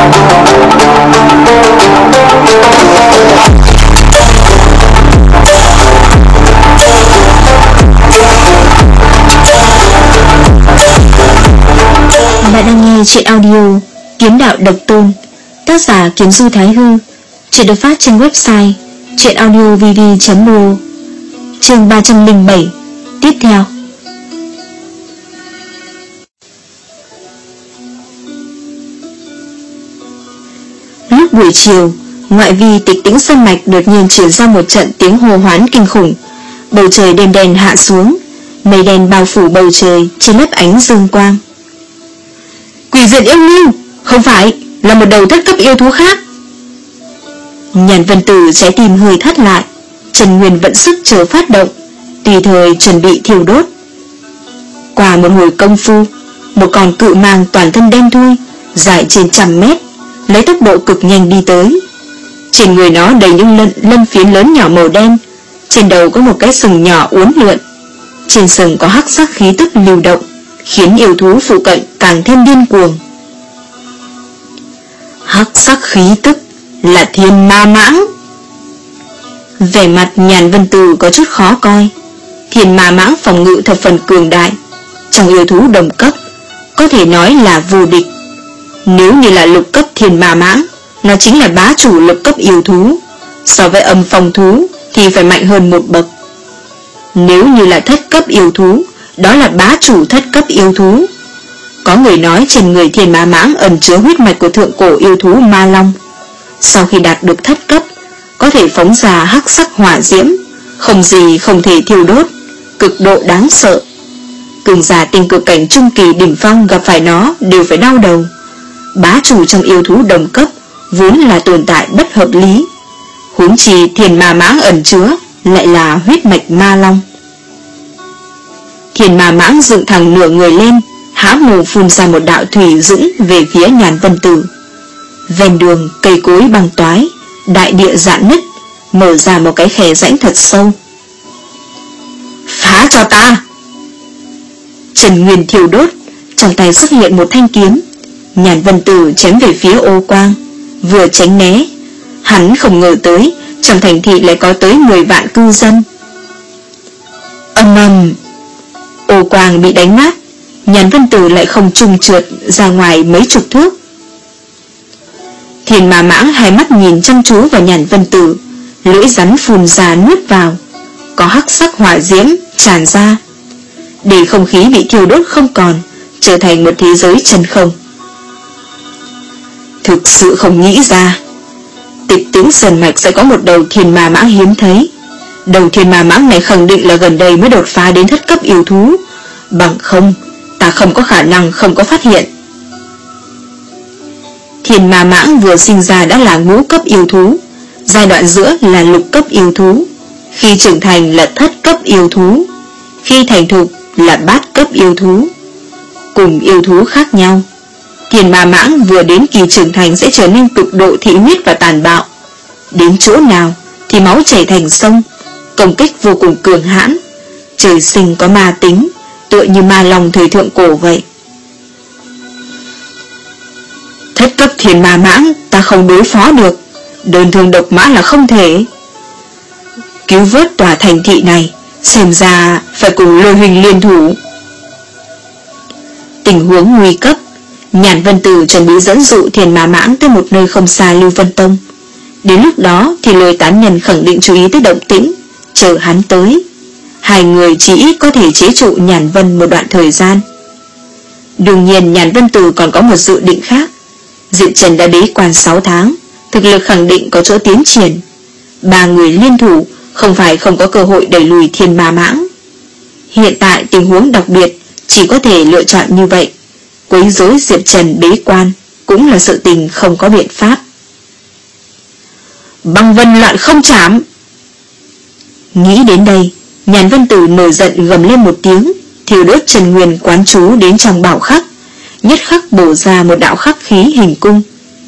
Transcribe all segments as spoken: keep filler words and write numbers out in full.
Bạn đang nghe chuyện audio Kiếm Đạo Độc Tôn, tác giả Kiếm Du Thái Hư. Chuyện được phát trên website chuyện audio v v chấm r o. Chương ba trăm lẻ bảy. Tiếp theo. Lúc buổi chiều, ngoại vi Tịch Tĩnh Sơn Mạch đột nhiên truyền ra một trận tiếng hô hoán kinh khủng. Bầu trời đêm đen hạ xuống, mây đen bao phủ bầu trời, trên lấp ánh dương quang. Quỷ diện yêu lưu, không phải, là một đầu thất cấp yêu thú khác. Nhàn Vân Tử trái tim hơi thắt lại, Trần Nguyên vận sức chờ phát động, tùy thời chuẩn bị thiêu đốt. Qua một hồi công phu, một con cự mang toàn thân đen thui, dài trên trăm mét, lấy tốc độ cực nhanh đi tới. Trên người nó đầy những lân, lân phiến lớn nhỏ màu đen, trên đầu có một cái sừng nhỏ uốn lượn, trên sừng có hắc sắc khí tức lưu động, khiến yêu thú phụ cận càng thêm điên cuồng. Hắc sắc khí tức là thiên ma mãng. Vẻ mặt Nhàn Vân Tử có chút khó coi. Thiên ma mãng phòng ngự thập phần cường đại, trong yêu thú đồng cấp có thể nói là vô địch. Nếu như là lục cấp thiên ma mãng, nó chính là bá chủ lục cấp yêu thú, so với âm phong thú thì phải mạnh hơn một bậc. Nếu như là thất cấp yêu thú, đó là bá chủ thất cấp yêu thú. Có người nói trên người thiên ma mãng ẩn chứa huyết mạch của thượng cổ yêu thú ma long. Sau khi đạt được thất cấp, có thể phóng ra hắc sắc hỏa diễm, không gì không thể thiêu đốt, cực độ đáng sợ. Cường giả tinh cực cảnh trung kỳ đỉnh phong gặp phải nó đều phải đau đầu. Bá chủ trong yêu thú đồng cấp vốn là tồn tại bất hợp lý, huống chi thiên ma mãng ẩn chứa lại là huyết mạch ma long. Thiên ma mãng dựng thẳng nửa người lên, há mồm phun ra một đạo thủy dũng về phía Nhàn Vân Tử. Ven đường cây cối băng toái, đại địa rạn nứt, mở ra một cái khe rãnh thật sâu. Phá cho ta! Trần Nguyên thiêu đốt, trong tay xuất hiện một thanh kiếm. Nhàn Vân Tử chém về phía Ô Quang, vừa tránh né. Hắn không ngờ tới trong thành thị lại có tới mười vạn cư dân. Âm ầm, Ô Quang bị đánh nát, Nhàn Vân Tử lại không trùng trượt ra ngoài mấy chục thước. Thiên ma mãng hai mắt nhìn chăm chú vào Nhàn Vân Tử, lưỡi rắn phun ra nuốt vào, có hắc sắc hỏa diễm tràn ra, để không khí bị thiêu đốt không còn, trở thành một thế giới chân không. Thực sự không nghĩ ra Tịch Tĩnh Sơn Mạch sẽ có một đầu thiên ma mãng hiếm thấy. Đầu thiên ma mãng này khẳng định là gần đây mới đột phá đến thất cấp yêu thú, bằng không ta không có khả năng không có phát hiện. Thiên ma mãng vừa sinh ra đã là ngũ cấp yêu thú, giai đoạn giữa là lục cấp yêu thú, khi trưởng thành là thất cấp yêu thú, khi thành thục là bát cấp yêu thú. Cùng yêu thú khác nhau, thiên ma mãng vừa đến kỳ trưởng thành sẽ trở nên cực độ thị huyết và tàn bạo, đến chỗ nào thì máu chảy thành sông, công kích vô cùng cường hãn, trời sinh có ma tính, tựa như ma long thời thượng cổ vậy. Thất cấp thiên ma mãng ta không đối phó được, đơn thương độc mã là không thể. Cứu vớt tòa thành thị này, xem ra phải cùng Lôi Huỳnh liên thủ. Tình huống nguy cấp, Nhàn Vân Tử chuẩn bị dẫn dụ thiên ma mãng tới một nơi không xa Lưu Vân Tông. Đến lúc đó thì Lôi Tán Nhân khẳng định chú ý tới động tĩnh, chờ hắn tới. Hai người chỉ ít có thể chế trụ Nhàn Vân một đoạn thời gian. Đương nhiên Nhàn Vân Tử còn có một dự định khác. Diệp Trần đã bế quan sáu tháng, thực lực khẳng định có chỗ tiến triển. Ba người liên thủ không phải không có cơ hội đẩy lùi thiên ma mãng. Hiện tại tình huống đặc biệt, chỉ có thể lựa chọn như vậy. Quấy rối Diệp Trần bế quan cũng là sự tình không có biện pháp. Băng vân loạn không chảm. Nghĩ đến đây, Nhàn Vân Tử nổi giận gầm lên một tiếng, thiêu đốt Trần Nguyên quán chú đến trong bảo khắc, nhất khắc bổ ra một đạo khắc khí hình cung.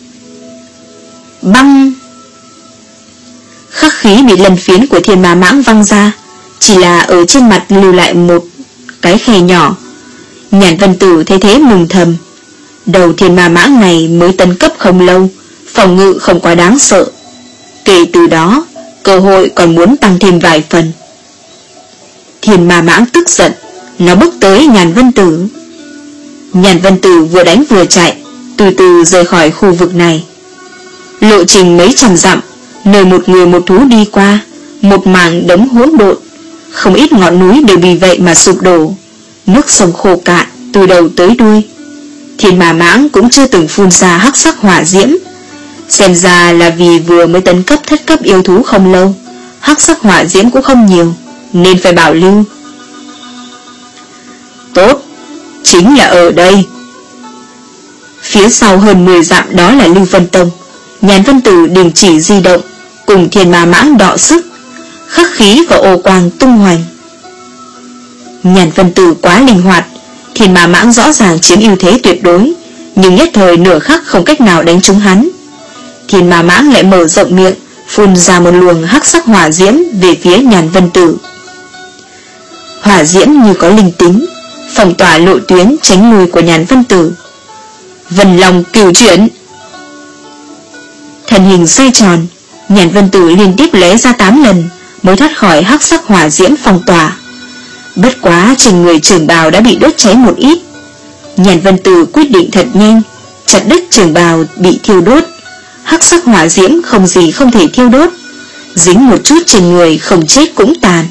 Băng! Khắc khí bị lần phiến của thiên ma mãng văng ra, chỉ là ở trên mặt lưu lại một cái khe nhỏ. Nhàn Vân Tử thấy thế mừng thầm, Đầu thiên ma mãng này mới tấn cấp không lâu, phòng ngự không quá đáng sợ. Kể từ đó, cơ hội còn muốn tăng thêm vài phần. Thiên ma mãng tức giận, nó bước tới Nhàn Vân Tử. Nhàn Vân Tử vừa đánh vừa chạy, từ từ rời khỏi khu vực này. Lộ trình mấy trăm dặm, nơi một người một thú đi qua, một mảng đống hỗn độn, không ít ngọn núi đều vì vậy mà sụp đổ, nước sông khô cạn từ đầu tới đuôi. Thiên ma mãng cũng chưa từng phun ra hắc sắc hỏa diễm, xem ra là vì vừa mới tấn cấp thất cấp yêu thú không lâu, hắc sắc hỏa diễm cũng không nhiều, nên phải bảo lưu. Tốt, chính là ở đây. Phía sau hơn mười dặm đó là Lưu Vân Tông. Nhàn Vân Tử đình chỉ di động, cùng thiên ma mãng đọ sức, khắc khí và ô quang tung hoành. Nhàn Vân Tử quá linh hoạt, thiên ma mãng rõ ràng chiếm ưu thế tuyệt đối, nhưng nhất thời nửa khắc không cách nào đánh trúng hắn. Thiên ma mãng lại mở rộng miệng, phun ra một luồng hắc sắc hỏa diễm về phía Nhàn Vân Tử. Hỏa diễm như có linh tính, phong tỏa lộ tuyến tránh lui của Nhàn Vân Tử. Vân Long cửu chuyển. Thân hình xoay tròn, Nhàn Vân Tử liên tiếp lóe ra tám lần mới thoát khỏi hắc sắc hỏa diễm phong tỏa. Bất quá trên người trường bào đã bị đốt cháy một ít. Nhàn Vân Tử quyết định thật nhanh, chặt đứt trường bào bị thiêu đốt. Hắc sắc hỏa diễm không gì không thể thiêu đốt, dính một chút trên người không chết cũng tàn.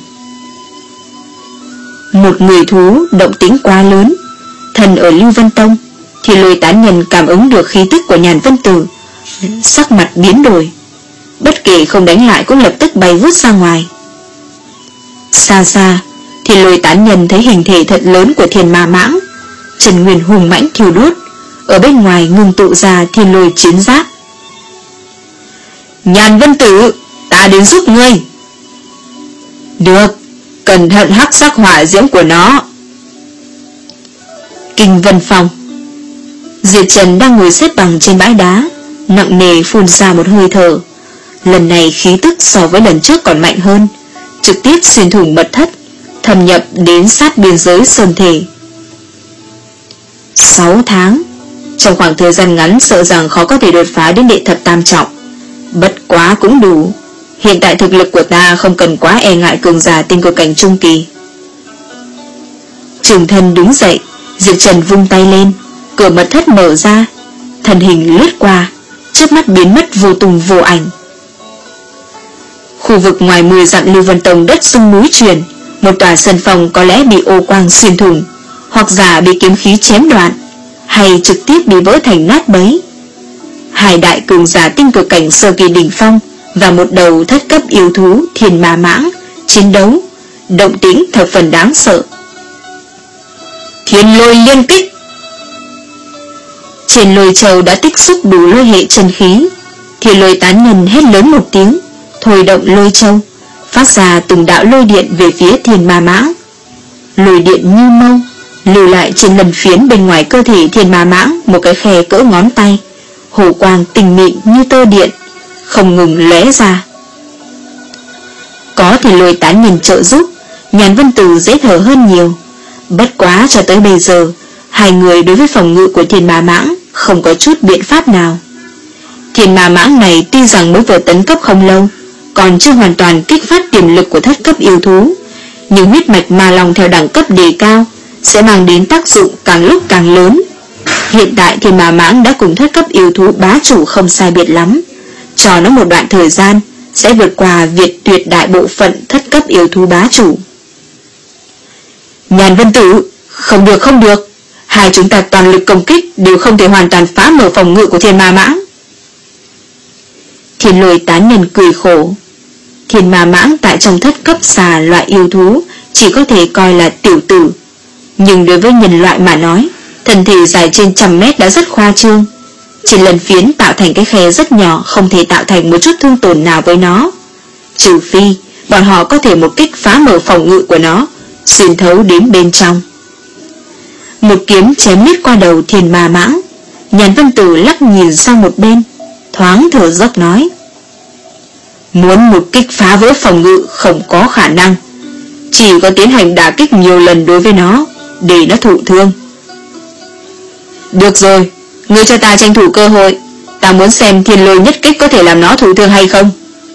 Một người thú động tĩnh quá lớn, thần ở Lưu Vân Tông thì Lôi Tán Nhân cảm ứng được khí tức của Nhàn Vân Tử, sắc mặt biến đổi, bất kể không đánh lại cũng lập tức bay vút ra ngoài. Xa xa thì Lôi Tán Nhân thấy hình thể thật lớn của thiên ma mãng, Trần Nguyên hùng mãnh thiêu đốt, ở bên ngoài ngưng tụ ra thiên lôi chiến giáp. Nhàn Vân Tử, ta đến giúp ngươi. Được, cẩn thận hắc sắc hỏa diễm của nó. Kinh Vân Phong. Diệp Trần đang ngồi xếp bằng trên bãi đá, nặng nề phun ra một hơi thở. Lần này khí tức so với lần trước còn mạnh hơn, trực tiếp xuyên thủng mật thất, thâm nhập đến sát biên giới sơn thể. Sáu tháng, trong khoảng thời gian ngắn sợ rằng khó có thể đột phá đến đệ thập tam trọng. Bất quá cũng đủ, hiện tại thực lực của ta không cần quá e ngại cường giả tinh cực cảnh trung kỳ. Trường thân đứng dậy, Diệp Trần vung tay lên, cửa mật thất mở ra, thân hình lướt qua, chớp mắt biến mất vô tung vô ảnh. Khu vực ngoài mười dặm Lưu Vân Tông đất sung núi chuyển, một tòa sân phòng có lẽ bị ô quang xuyên thủng, hoặc giả bị kiếm khí chém đoạn, hay trực tiếp bị vỡ thành nát bấy. Hai đại cường giả tinh cực cảnh sơ kỳ đỉnh phong và một đầu thất cấp yêu thú thiên ma mãng chiến đấu, động tĩnh thập phần đáng sợ. Thiên lôi liên kích. Trên lôi châu đã tích xúc đủ lôi hệ chân khí, thì Lôi Tán Nhân hét lớn một tiếng, thôi động lôi châu, phát ra từng đạo lôi điện về phía thiên ma mãng. Lôi điện như mâu lưu lại trên lần phiến bên ngoài cơ thể thiên ma mãng một cái khe cỡ ngón tay, hồ quang tinh mịn như tơ điện, không ngừng lóe ra. Có thì Lôi Tán Nhân trợ giúp, Nhàn Vân Tử dễ thở hơn nhiều. Bất quá cho tới bây giờ, hai người đối với phòng ngự của thiên ma mãng không có chút biện pháp nào. Thiên ma mãng này tuy rằng mới vừa tấn cấp không lâu, còn chưa hoàn toàn kích phát tiềm lực của thất cấp yêu thú, nhưng huyết mạch ma long theo đẳng cấp đề cao sẽ mang đến tác dụng càng lúc càng lớn. Hiện tại thiên ma mãng đã cùng thất cấp yêu thú bá chủ không sai biệt lắm, cho nó một đoạn thời gian sẽ vượt qua việt tuyệt đại bộ phận thất cấp yêu thú bá chủ. Nhàn Vân Tử, không được không được, hai chúng ta toàn lực công kích đều không thể hoàn toàn phá mở phòng ngự của thiên ma mãng. Thiên Lôi Tán Nhân cười khổ. Thiên ma mãng tại trong thất cấp xà loại yêu thú chỉ có thể coi là tiểu tử, nhưng đối với nhân loại mà nói, thân thể dài trên trăm mét đã rất khoa trương. Trên lần phiến tạo thành cái khe rất nhỏ, không thể tạo thành một chút thương tổn nào với nó, trừ phi bọn họ có thể một kích phá mở phòng ngự của nó, xuyên thấu đến bên trong. Một kiếm chém lướt qua đầu thiên ma mãng. Nhàn Vân Tử lắc nhìn sang một bên, thoáng thở dốc nói: muốn một kích phá vỡ phòng ngự không có khả năng, chỉ có tiến hành đả kích nhiều lần đối với nó, để nó thụ thương. Được rồi, Ngươi cho ta tranh thủ cơ hội, ta muốn xem thiên lôi nhất kích có thể làm nó thụ thương hay không.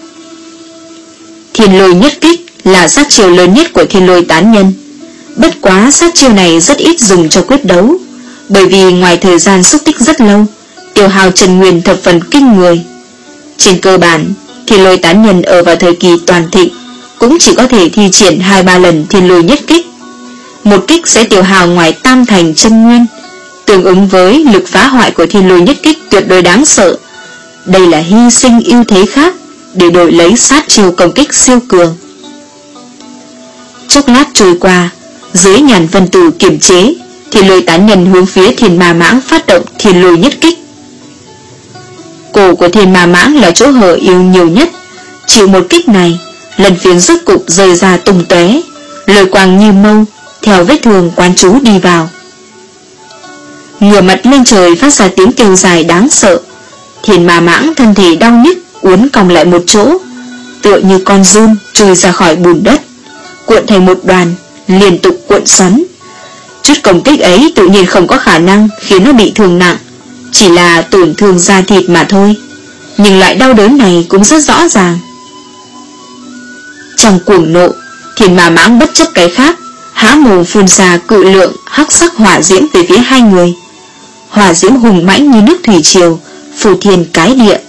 Thiên lôi nhất kích là sát chiêu lớn nhất của thiên lôi tán nhân. Bất quá sát chiêu này rất ít dùng cho quyết đấu, bởi vì ngoài thời gian xúc tích rất lâu, tiêu hao chân nguyên thập phần kinh người. Trên cơ bản, thiên lôi tán nhân ở vào thời kỳ toàn thịnh cũng chỉ có thể thi triển hai ba lần thiên lôi nhất kích. Một kích sẽ tiêu hao ngoài tam thành chân nguyên, tương ứng với lực phá hoại của thiên lôi nhất kích tuyệt đối đáng sợ. Đây là hy sinh ưu thế khác để đổi lấy sát chiêu công kích siêu cường. Chốc lát trôi qua, dưới nhàn vân tử kiểm chế, thiên lôi tán nhân hướng phía thiên ma mãng phát động thiên lôi nhất kích. Cổ của thiên ma mãng là chỗ hở yếu nhiều nhất, chịu một kích này, lần phiến rốt cục rơi ra tung tóe, lôi quang như mâu theo vết thương quán chú đi vào. Ngửa mặt lên trời phát ra tiếng kêu dài đáng sợ. Thiên ma mãng thân thể đau nhức uốn cong lại một chỗ, tựa như con giun chui ra khỏi bùn đất, cuộn thành một đoàn, liên tục cuộn xoắn. Chút công kích ấy tự nhiên không có khả năng khiến nó bị thương nặng, chỉ là tổn thương da thịt mà thôi, nhưng loại đau đớn này cũng rất rõ ràng. Trong cuồng nộ, thiên ma mãng bất chấp cái khác, há mồm phun ra cự lượng hắc sắc hỏa diễm về phía hai người. Hỏa diễm hùng mãnh như nước thủy triều, phủ thiên cái địa.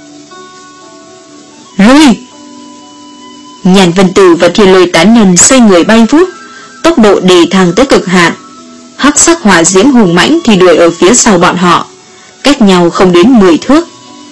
Lui! Nhàn vân tử và thiên lôi tán nhân xoay người bay vút, tốc độ đề thăng tới cực hạn. Hắc sắc hỏa diễm hùng mãnh thì đuổi ở phía sau bọn họ, cách nhau không đến mười thước.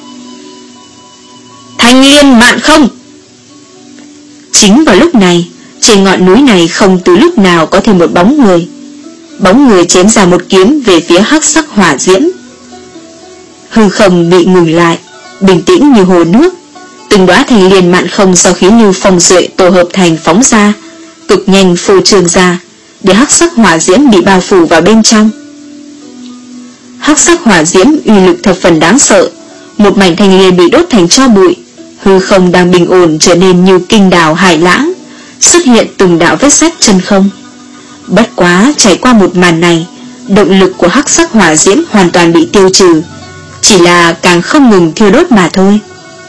Thanh liên mạn không! Chính vào lúc này, trên ngọn núi này không từ lúc nào có thêm một bóng người. Bóng người chém ra một kiếm về phía hắc sắc hỏa diễm. Hư không bị ngừng lại, bình tĩnh như hồ nước. Từng đóa thanh liên mạn không sau khi như phong duệ tổ hợp thành phóng ra, cực nhanh phô trương ra, để hắc sắc hỏa diễm bị bao phủ vào bên trong. Hắc sắc hỏa diễm uy lực thập phần đáng sợ, một mảnh thanh liên bị đốt thành tro bụi. Hư không đang bình ổn trở nên như kinh đảo hải lãng, xuất hiện từng đạo vết rách chân không. Bất quá trải qua một màn này, động lực của hắc sắc hỏa diễm hoàn toàn bị tiêu trừ, chỉ là càng không ngừng thiêu đốt mà thôi.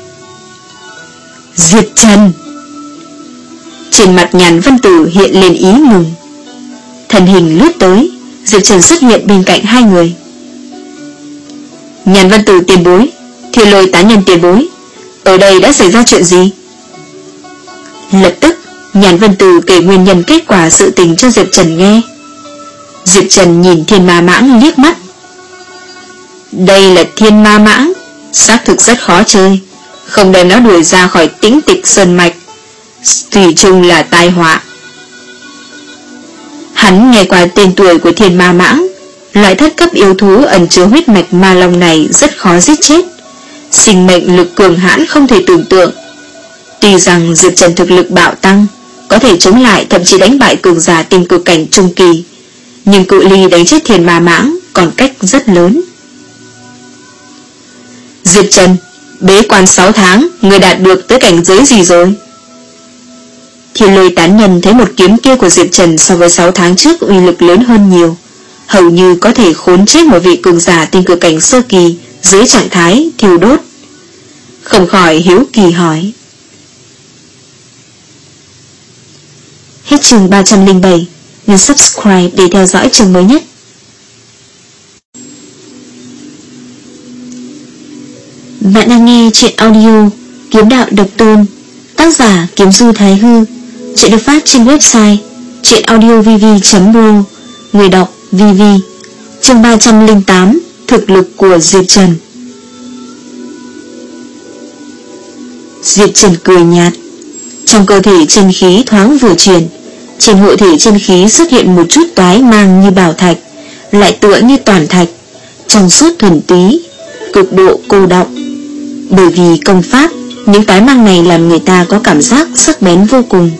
Diệp Trần! Trên mặt Nhàn Vân Tử hiện lên ý mừng. Thân hình lướt tới, Diệp Trần xuất hiện bên cạnh hai người. Nhàn Vân Tử tiền bối, thiên lôi tán nhân tiền bối, ở đây đã xảy ra chuyện gì? Lập tức Nhàn Vân Tử kể nguyên nhân kết quả sự tình cho Diệp Trần nghe. Diệp Trần nhìn thiên ma mãng liếc mắt. Đây là thiên ma mãng, xác thực rất khó chơi, không đem nó đuổi ra khỏi tĩnh tịch sơn mạch, thủy chung là tai họa. Hắn nghe qua tên tuổi của thiên ma mãng, loại thất cấp yêu thú ẩn chứa huyết mạch ma long này rất khó giết chết, sinh mệnh lực cường hãn không thể tưởng tượng. Tuy rằng Diệp Trần thực lực bạo tăng, có thể chống lại thậm chí đánh bại cường giả tinh cực cảnh trung kỳ, nhưng cự ly đánh chết thiên ma mãng còn cách rất lớn. Diệp Trần, bế quan sáu tháng, người đạt được tới cảnh giới gì rồi? Thiên lôi tán nhân thấy một kiếm kia của Diệp Trần so với sáu tháng trước uy lực lớn hơn nhiều, hầu như có thể khốn chết một vị cường giả tinh cực cảnh sơ kỳ dưới trạng thái thiêu đốt. Không khỏi hiếu kỳ hỏi. Hết chương ba trăm lẻ bảy, nhấn subscribe để theo dõi chương mới nhất. Bạn đang nghe chuyện audio Kiếm Đạo Độc Tôn, tác giả Kiếm Du Thái Hư. Chuyện được phát trên website chuyenaudiovv chấm pro, người đọc vê vê. Chương ba trăm lẻ tám, thực lực của Diệp Trần. Diệp Trần cười nhạt. Trong cơ thể chân khí thoáng vừa chuyển, trên hộ thể chân khí xuất hiện một chút toái mang như bảo thạch, lại tựa như toàn thạch, trong suốt thuần túy, cực độ cô đọng. Bởi vì công pháp, những toái mang này làm người ta có cảm giác sắc bén vô cùng.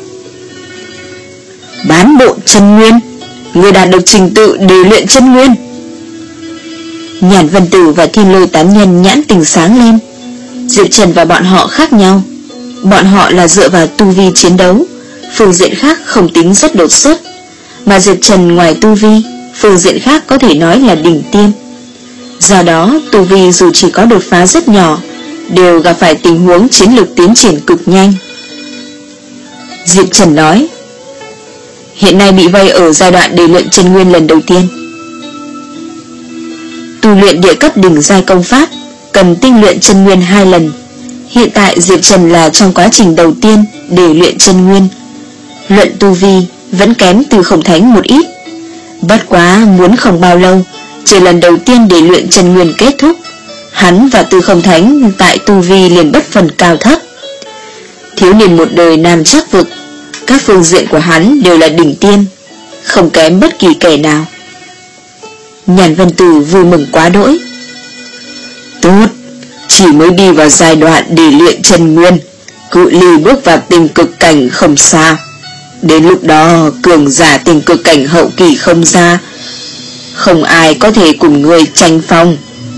Bán bộ chân nguyên, người đạt được trình tự để luyện chân nguyên. Nhàn Vân Tử và thiên lôi tán nhân nhãn tình sáng lên. Diệp Trần và bọn họ khác nhau. Bọn họ là dựa vào tu vi chiến đấu, phương diện khác không tính rất đột xuất, mà Diệp Trần ngoài tu vi, phương diện khác có thể nói là đỉnh tiêm. Do đó tu vi dù chỉ có đột phá rất nhỏ đều gặp phải tình huống chiến lược tiến triển cực nhanh. Diệp Trần nói, hiện nay bị vây ở giai đoạn để luyện chân nguyên lần đầu tiên. Tu luyện địa cấp đỉnh giai công pháp cần tinh luyện chân nguyên hai lần. Hiện tại Diệp Trần là trong quá trình đầu tiên để luyện chân nguyên. Luận tu vi vẫn kém Từ Không Thánh một ít. Bất quá muốn không bao lâu, chỉ lần đầu tiên để luyện chân nguyên kết thúc, hắn và Từ Không Thánh tại tu vi liền bất phần cao thấp. Thiếu niên một đời nam chắc vực, các phương diện của hắn đều là đỉnh tiên, không kém bất kỳ kẻ nào. Nhàn Vân Tử vui mừng quá đỗi. Tốt, chỉ mới đi vào giai đoạn để luyện chân nguyên, cự ly bước vào tình cực cảnh không xa. Đến lúc đó cường giả tình cực cảnh hậu kỳ không ra, không ai có thể cùng người tranh phong.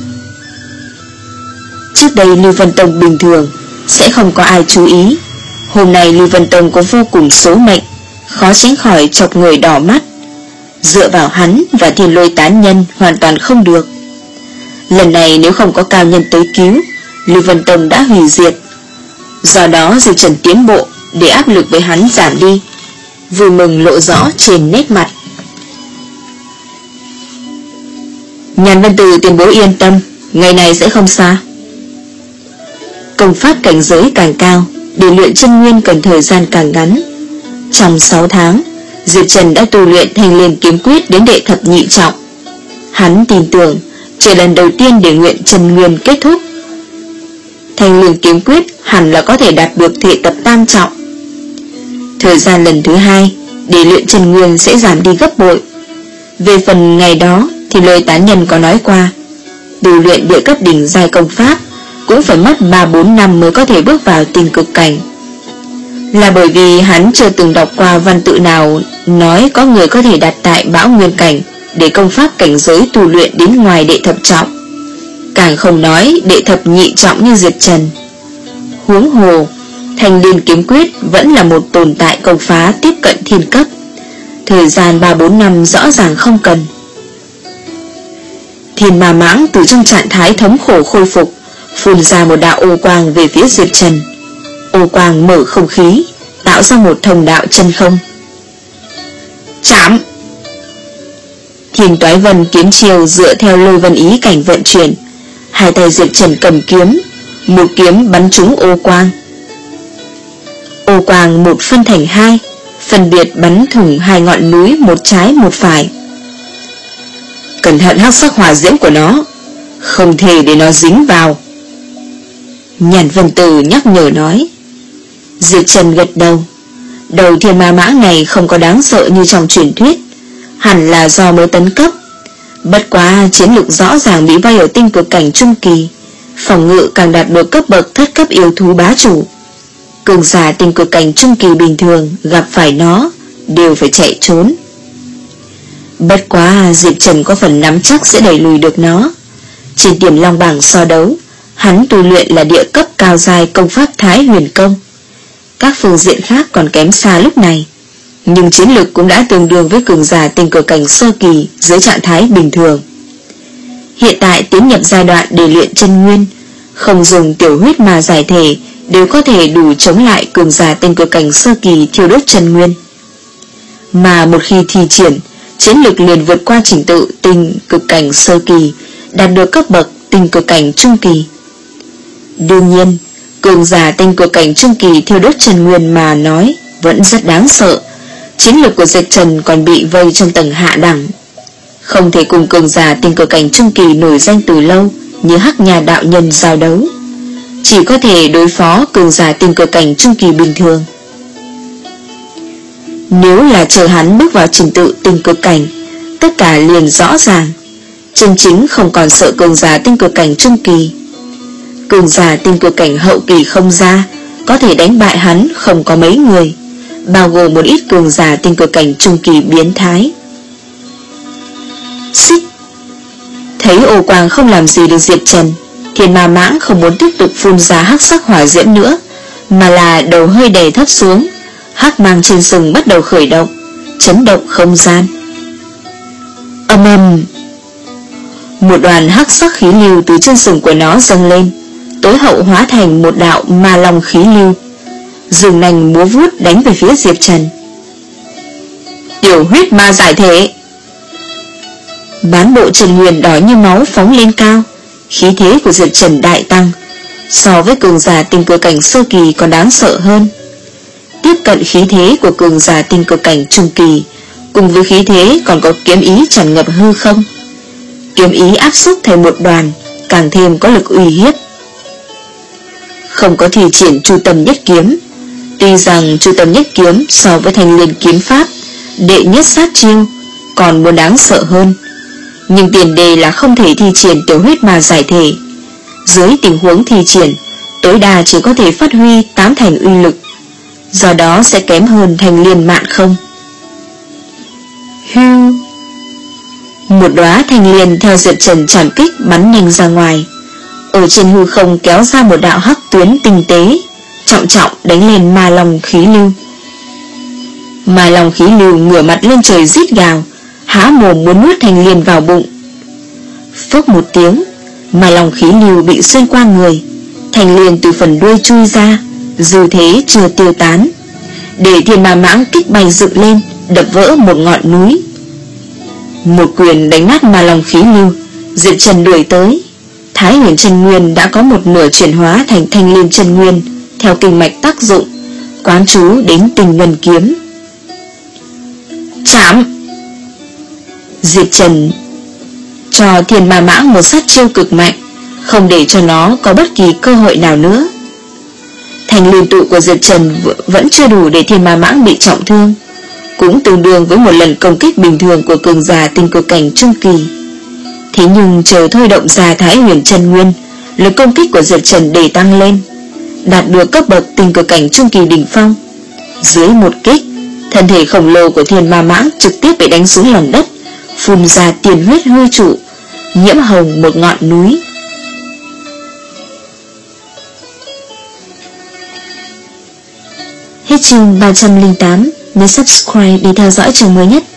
Trước đây Lưu Vân Tông bình thường sẽ không có ai chú ý. Hôm nay Lưu Vân Tông có vô cùng số mệnh, khó tránh khỏi chọc người đỏ mắt. Dựa vào hắn và Thiên Lôi tán nhân hoàn toàn không được. Lần này nếu không có cao nhân tới cứu, Lưu Vân Tông đã hủy diệt. Do đó Diệp Trần tiến bộ để áp lực với hắn giảm đi. Vui mừng lộ rõ trên nét mặt. Nhàn Vân Tử tuyên bố yên tâm, ngày này sẽ không xa. Công pháp cảnh giới càng cao, để luyện chân nguyên cần thời gian càng ngắn. Trong sáu tháng, Diệp Trần đã tu luyện Thanh Liên kiếm quyết đến đệ thập nhị trọng. Hắn tin tưởng chỉ lần đầu tiên để luyện chân nguyên kết thúc, Thanh Liên kiếm quyết hẳn là có thể đạt được thể tập tam trọng. Thời gian lần thứ hai để luyện chân nguyên sẽ giảm đi gấp bội. Về phần ngày đó thì lời tán nhân có nói qua, tu luyện địa cấp đỉnh giai công pháp cũng phải mất ba bốn năm mới có thể bước vào tình cực cảnh. Là bởi vì hắn chưa từng đọc qua văn tự nào nói có người có thể đạt tại Bão Nguyên cảnh để công pháp cảnh giới tu luyện đến ngoài đệ thập trọng, càng không nói đệ thập nhị trọng như Diệp Trần. Huống hồ Thanh Liên kiếm quyết vẫn là một tồn tại công phá tiếp cận thiên cấp, thời gian ba bốn năm rõ ràng không cần. Thiên Ma Mãng từ trong trạng thái thống khổ khôi phục, phun ra một đạo ô quang về phía Diệp Trần. Ô quang mở không khí, tạo ra một thông đạo chân không. Chạm! Thiên Toái Vân kiếm chiều dựa theo Lôi Vân ý cảnh vận chuyển, hai tay Diệp Trần cầm kiếm, một kiếm bắn trúng ô quang. Ô quang một phân thành hai, phân biệt bắn thủng hai ngọn núi, một trái một phải. Cẩn thận hắc sắc hỏa diễm của nó, không thể để nó dính vào. Nhàn Vân Tử nhắc nhở nói. Diệp Trần gật đầu. Đầu Thiên Ma Mãng này không có đáng sợ như trong truyền thuyết, hẳn là do mới tấn cấp. Bất quá chiến lược rõ ràng bị vây ở tinh cực cảnh trung kỳ, phòng ngự càng đạt được cấp bậc thất cấp yêu thú bá chủ. Cường giả tinh cực cảnh trung kỳ bình thường gặp phải nó đều phải chạy trốn. Bất quá Diệp Trần có phần nắm chắc sẽ đẩy lùi được nó. Trên Tiềm Long bảng so đấu, hắn tu luyện là địa cấp cao giai công pháp Thái Huyền Công. Các phương diện khác còn kém xa lúc này, nhưng chiến lực cũng đã tương đương với cường giả tinh cực cảnh sơ kỳ dưới trạng thái bình thường. Hiện tại tiến nhập giai đoạn để luyện chân nguyên, không dùng tiểu huyết mà giải thể đều có thể đủ chống lại cường giả tinh cực cảnh sơ kỳ thiêu đốt chân nguyên. Mà một khi thi triển, chiến lực liền vượt qua trình tự tinh cực cảnh sơ kỳ, đạt được cấp bậc tinh cực cảnh trung kỳ. Đương nhiên, cường giả tinh cực cảnh trung kỳ thiêu đốt chân nguyên mà nói vẫn rất đáng sợ. Chiến lực của Diệp Trần còn bị vây trong tầng hạ đẳng, không thể cùng cường giả tinh cực cảnh trung kỳ nổi danh từ lâu như Hắc Nhà đạo nhân giao đấu, chỉ có thể đối phó cường giả tinh cực cảnh trung kỳ bình thường. Nếu là chờ hắn bước vào trình tự tinh cực cảnh, tất cả liền rõ ràng. Chân chính không còn sợ cường giả tinh cực cảnh trung kỳ. Cường giả tinh cực cảnh hậu kỳ không ra, có thể đánh bại hắn không có mấy người, bao gồm một ít cường giả tinh cực cảnh trung kỳ biến thái. Xích! Thấy ô quang không làm gì được Diệp Trần, Thiên Ma Mãng không muốn tiếp tục phun ra hắc sắc hỏa diễm nữa, mà là đầu hơi đè thấp xuống, hắc mang trên sừng bắt đầu khởi động, chấn động không gian. Âm ầm! Một đoàn hắc sắc khí lưu từ chân sừng của nó dâng lên, tối hậu hóa thành một đạo ma long khí lưu, dùng nành múa vuốt đánh về phía Diệp Trần. Tiểu huyết ma giải thể. Bán bộ Trần Nguyên đỏ như máu phóng lên cao, khí thế của Diệp Trần đại tăng, so với cường giả tinh cơ cảnh sơ kỳ còn đáng sợ hơn. Tiếp cận khí thế của cường giả tinh cơ cảnh trung kỳ, cùng với khí thế còn có kiếm ý tràn ngập hư không. Kiếm ý áp xúc thành một đoàn, càng thêm có lực uy hiếp. Không có thi triển Chu Tâm Nhất Kiếm. Tuy rằng Chu Tâm Nhất Kiếm so với Thanh Liên kiếm pháp đệ nhất sát chiêu còn muốn đáng sợ hơn, nhưng tiền đề là không thể thi triển tiểu huyết ma giải thể. Dưới tình huống thi triển, tối đa chỉ có thể phát huy tám thành uy lực, do đó sẽ kém hơn Thanh Liên mạn không. Hưu. Một đóa thanh liên theo Diệp Trần chạm kích bắn nhanh ra ngoài, ở trên hư không kéo ra một đạo hắc tuyến tinh tế, trọng trọng đánh lên ma long khí lưu. Ma long khí lưu ngửa mặt lên trời rít gào, há mồm muốn nuốt thanh liên vào bụng. Phốc một tiếng, ma long khí lưu bị xuyên qua người, thanh liên từ phần đuôi chui ra, dư thế chưa tiêu tán, để Thiên Ma Mãng kích bay dựng lên, đập vỡ một ngọn núi. Một quyền đánh nát ma long khí lưu, Diệp Trần đuổi tới. Thái Huyền Chân Nguyên đã có một nửa chuyển hóa thành Thanh Liên Chân Nguyên, theo kinh mạch tác dụng, quán chú đến Tinh Ngân kiếm. Chạm! Diệp Trần cho Thiên Ma Mãng một sát chiêu cực mạnh, không để cho nó có bất kỳ cơ hội nào nữa. Thành liên tụ của Diệp Trần vẫn chưa đủ để Thiên Ma Mãng bị trọng thương, cũng tương đương với một lần công kích bình thường của cường giả tinh cực cảnh trung kỳ. Thế nhưng chờ thôi động ra Thái Huyền Chân Nguyên, lực công kích của Diệp Trần để tăng lên, đạt được cấp bậc tinh cực cảnh trung kỳ đỉnh phong. Dưới một kích, thân thể khổng lồ của Thiên Ma Mãng trực tiếp bị đánh xuống lòng đất, phun ra tiền huyết hư trụ, nhiễm hồng một ngọn núi. Hết chương ba trăm lẻ tám. Nhớ subscribe để theo dõi chương mới nhất.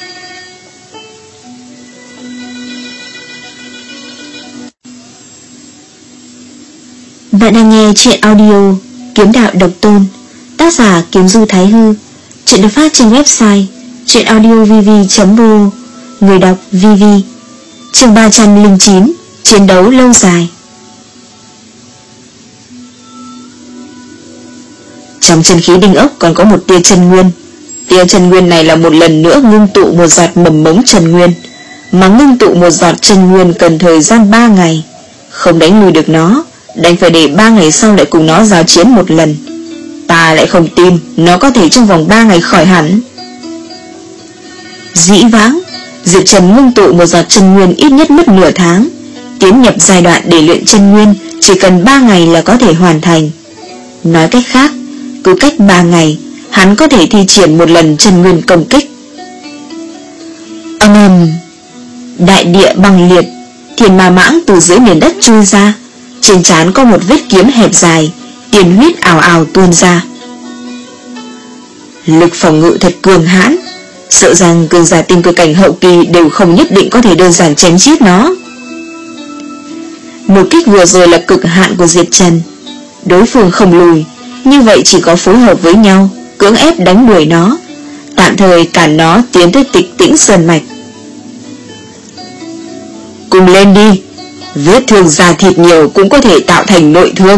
Bạn đang nghe truyện audio Kiếm Đạo Độc Tôn, tác giả Kiếm Du Thái Hư. Truyện được phát trên website truyệnaudiovv chấm ro. Người đọc Vivi. Chương ba trăm lẻ chín. Chiến đấu lâu dài. Trong chân khí đinh ốc còn có một tia chân nguyên. Tia chân nguyên này là một lần nữa ngưng tụ một giọt mầm mống chân nguyên, mà ngưng tụ một giọt chân nguyên cần thời gian ba ngày. Không đánh lùi được nó, đành phải để ba ngày sau lại cùng nó giao chiến một lần. Ta lại không tin nó có thể trong vòng ba ngày khỏi hẳn. Dĩ vãng, Diệp Trần ngưng tụ một giọt chân nguyên ít nhất mất nửa tháng, tiến nhập giai đoạn để luyện chân nguyên chỉ cần ba ngày là có thể hoàn thành. Nói cách khác, cứ cách ba ngày hắn có thể thi triển một lần chân nguyên công kích. Âm ầm, đại địa băng liệt, Thiên Ma Mãng từ dưới nền đất chui ra, trên trán có một vết kiếm hẹp dài, tiền huyết ào ào tuôn ra. Lực phòng ngự thật cường hãn, sợ rằng cường giả tinh cơ cảnh hậu kỳ đều không nhất định có thể đơn giản chém giết nó. Một kích vừa rồi là cực hạn của Diệp Trần, đối phương không lùi, như vậy chỉ có phối hợp với nhau, cưỡng ép đánh đuổi nó, tạm thời cản nó tiến tới Tịch Tĩnh Sơn Mạch. Cùng lên đi, vết thương da thịt nhiều cũng có thể tạo thành nội thương.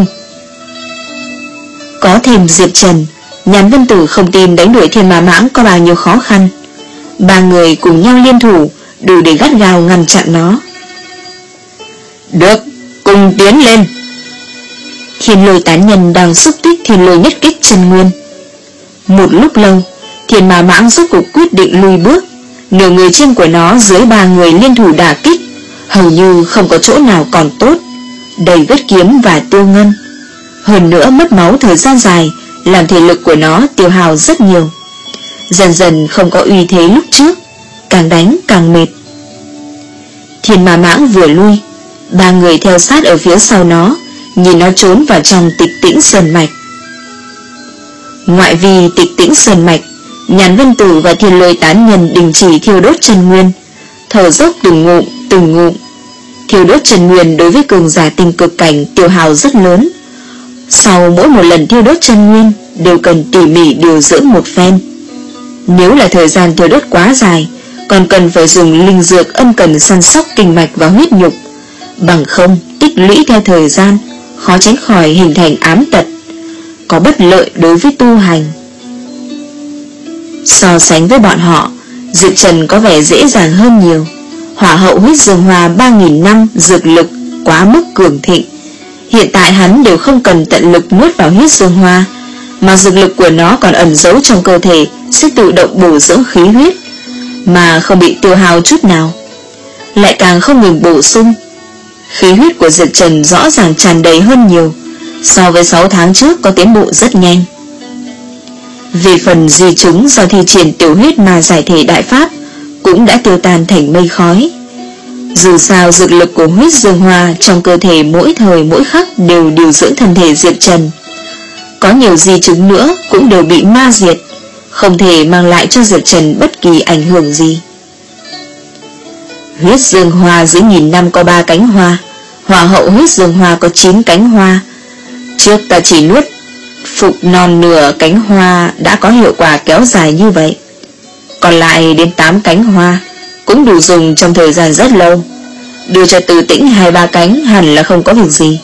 Có thêm Diệp Trần, Nhàn Vân Tử không tin đánh đuổi Thiên Ma Mãng có bao nhiêu khó khăn. Ba người cùng nhau liên thủ, đủ để gắt gao ngăn chặn nó. Được, cùng tiến lên. Thiên Lôi Tán Nhân đang xúc tích Thiên Lôi nhất kích chân nguyên. Một lúc lâu, Thiên Ma Mãng rốt cuộc quyết định lùi bước. Nửa người trên của nó dưới ba người liên thủ đả kích, hầu như không có chỗ nào còn tốt, đầy vết kiếm và tiêu ngân. Hơn nữa mất máu thời gian dài, làm thể lực của nó tiêu hao rất nhiều. Dần dần không có uy thế lúc trước, càng đánh càng mệt. Thiên Ma Mãng vừa lui, ba người theo sát ở phía sau nó, nhìn nó trốn vào trong Tịch Tĩnh Sơn Mạch. Ngoại vi Tịch Tĩnh Sơn Mạch, Nhàn Vân Tử và Thiên Lôi Tán Nhân đình chỉ thiêu đốt chân nguyên, thở dốc từng ngụm từng ngụm, Thiêu đốt chân nguyên đối với cường giả tinh cực cảnh tiêu hao rất lớn. Sau mỗi một lần thiêu đốt chân nguyên đều cần tỉ mỉ điều dưỡng một phen. Nếu là thời gian thiêu đốt quá dài, còn cần phải dùng linh dược ân cần săn sóc kinh mạch và huyết nhục, bằng không tích lũy theo thời gian, khó tránh khỏi hình thành ám tật, có bất lợi đối với tu hành. So sánh với bọn họ, Diệp Trần có vẻ dễ dàng hơn nhiều. Hỏa hậu huyết dương hoa ba nghìn năm dược lực quá mức cường thịnh. Hiện tại hắn đều không cần tận lực nuốt vào huyết dương hoa, mà dược lực của nó còn ẩn giấu trong cơ thể sẽ tự động bổ dưỡng khí huyết, mà không bị tiêu hao chút nào, lại càng không ngừng bổ sung. Khí huyết của Diệp Trần rõ ràng tràn đầy hơn nhiều, so với sáu tháng trước có tiến bộ rất nhanh. Về phần di chứng do thi triển tiểu huyết mà giải thể đại pháp cũng đã tiêu tan thành mây khói. Dù sao dược lực của huyết dương hoa trong cơ thể mỗi thời mỗi khắc đều điều dưỡng thân thể Diệp Trần. Có nhiều di chứng nữa cũng đều bị ma diệt, không thể mang lại cho Diệp Trần bất kỳ ảnh hưởng gì. Huyết dương hoa dưới nghìn năm có ba cánh hoa, hỏa hậu huyết dương hoa có chín cánh hoa. Trước ta chỉ nuốt phục non nửa cánh hoa đã có hiệu quả kéo dài như vậy, còn lại đến tám cánh hoa cũng đủ dùng trong thời gian rất lâu. Đưa cho Từ Tĩnh hai ba cánh hẳn là không có việc gì.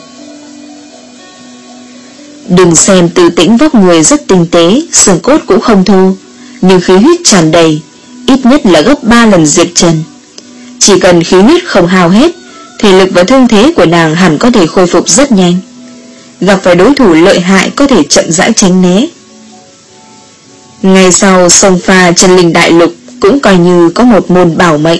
Đừng xem Từ Tĩnh vóc người rất tinh tế, xương cốt cũng không thô, nhưng khí huyết tràn đầy, ít nhất là gấp ba lần Diệp Trần. Chỉ cần khí huyết không hao hết, thể lực và thương thế của nàng hẳn có thể khôi phục rất nhanh. Gặp phải đối thủ lợi hại có thể chậm rãi tránh né. Ngày sau sông pha chân linh đại lục cũng coi như có một môn bảo mệnh.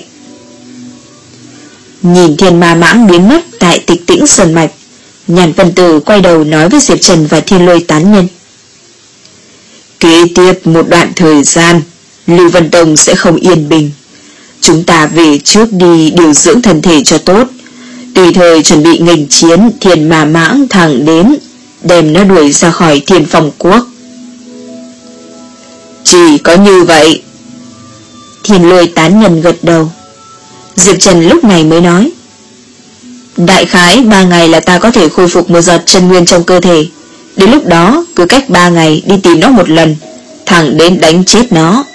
Nhìn Thiên Ma Mãng biến mất tại Tịch Tĩnh Sơn Mạch, Nhàn Vân Tử quay đầu nói với Diệp Trần và Thiên Lôi Tán Nhân: kế tiếp một đoạn thời gian, Lưu Vân Tông sẽ không yên bình. Chúng ta về trước đi điều dưỡng thân thể cho tốt, tùy thời chuẩn bị nghênh chiến Thiên Ma Mãng thẳng đến, đem nó đuổi ra khỏi Thiên Phong Quốc. Chỉ có như vậy. Thiên Lôi Tán Nhân gật đầu. Diệp Trần lúc này mới nói: đại khái ba ngày là ta có thể khôi phục một giọt chân nguyên trong cơ thể. Đến lúc đó cứ cách ba ngày đi tìm nó một lần, thẳng đến đánh chết nó.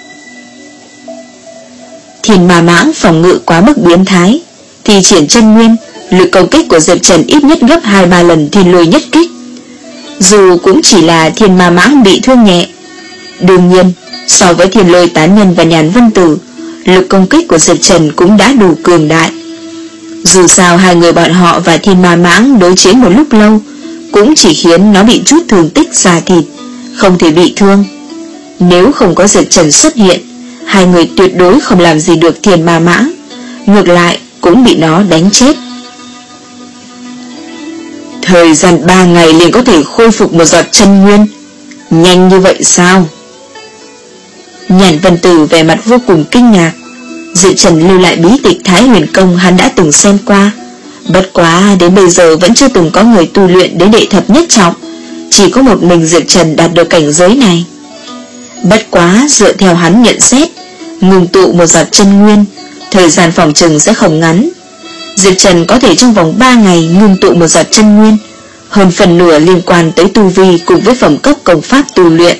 Thiên Ma Mãng phòng ngự quá mức biến thái, thì triển chân nguyên, lực công kích của Diệp Trần ít nhất gấp hai ba lần Thiên Lôi nhất kích. Dù cũng chỉ là Thiên Ma Mãng bị thương nhẹ. Đương nhiên, so với Thiên Lôi Tán Nhân và Nhàn Vân Tử, lực công kích của Diệp Trần cũng đã đủ cường đại. Dù sao hai người bọn họ và Thiên Ma Mãng đối chiến một lúc lâu, cũng chỉ khiến nó bị chút thương tích da thịt, không thể bị thương. Nếu không có Diệp Trần xuất hiện, hai người tuyệt đối không làm gì được Thiên Ma Mãng, ngược lại cũng bị nó đánh chết. Thời gian ba ngày liền có thể khôi phục một giọt chân nguyên, nhanh như vậy sao? Nhàn Vân Tử vẻ mặt vô cùng kinh ngạc. Diệp Trần lưu lại bí tịch Thái Huyền Công hắn đã từng xem qua, bất quá đến bây giờ vẫn chưa từng có người tu luyện đến đệ thập nhất trọng, chỉ có một mình Diệp Trần đạt được cảnh giới này. Bất quá dựa theo hắn nhận xét, ngừng tụ một giọt chân nguyên, thời gian phòng trừng sẽ không ngắn. Diệp Trần có thể trong vòng ba ngày ngừng tụ một giọt chân nguyên, hơn phần nửa liên quan tới tu vi cùng với phẩm cấp công pháp tu luyện.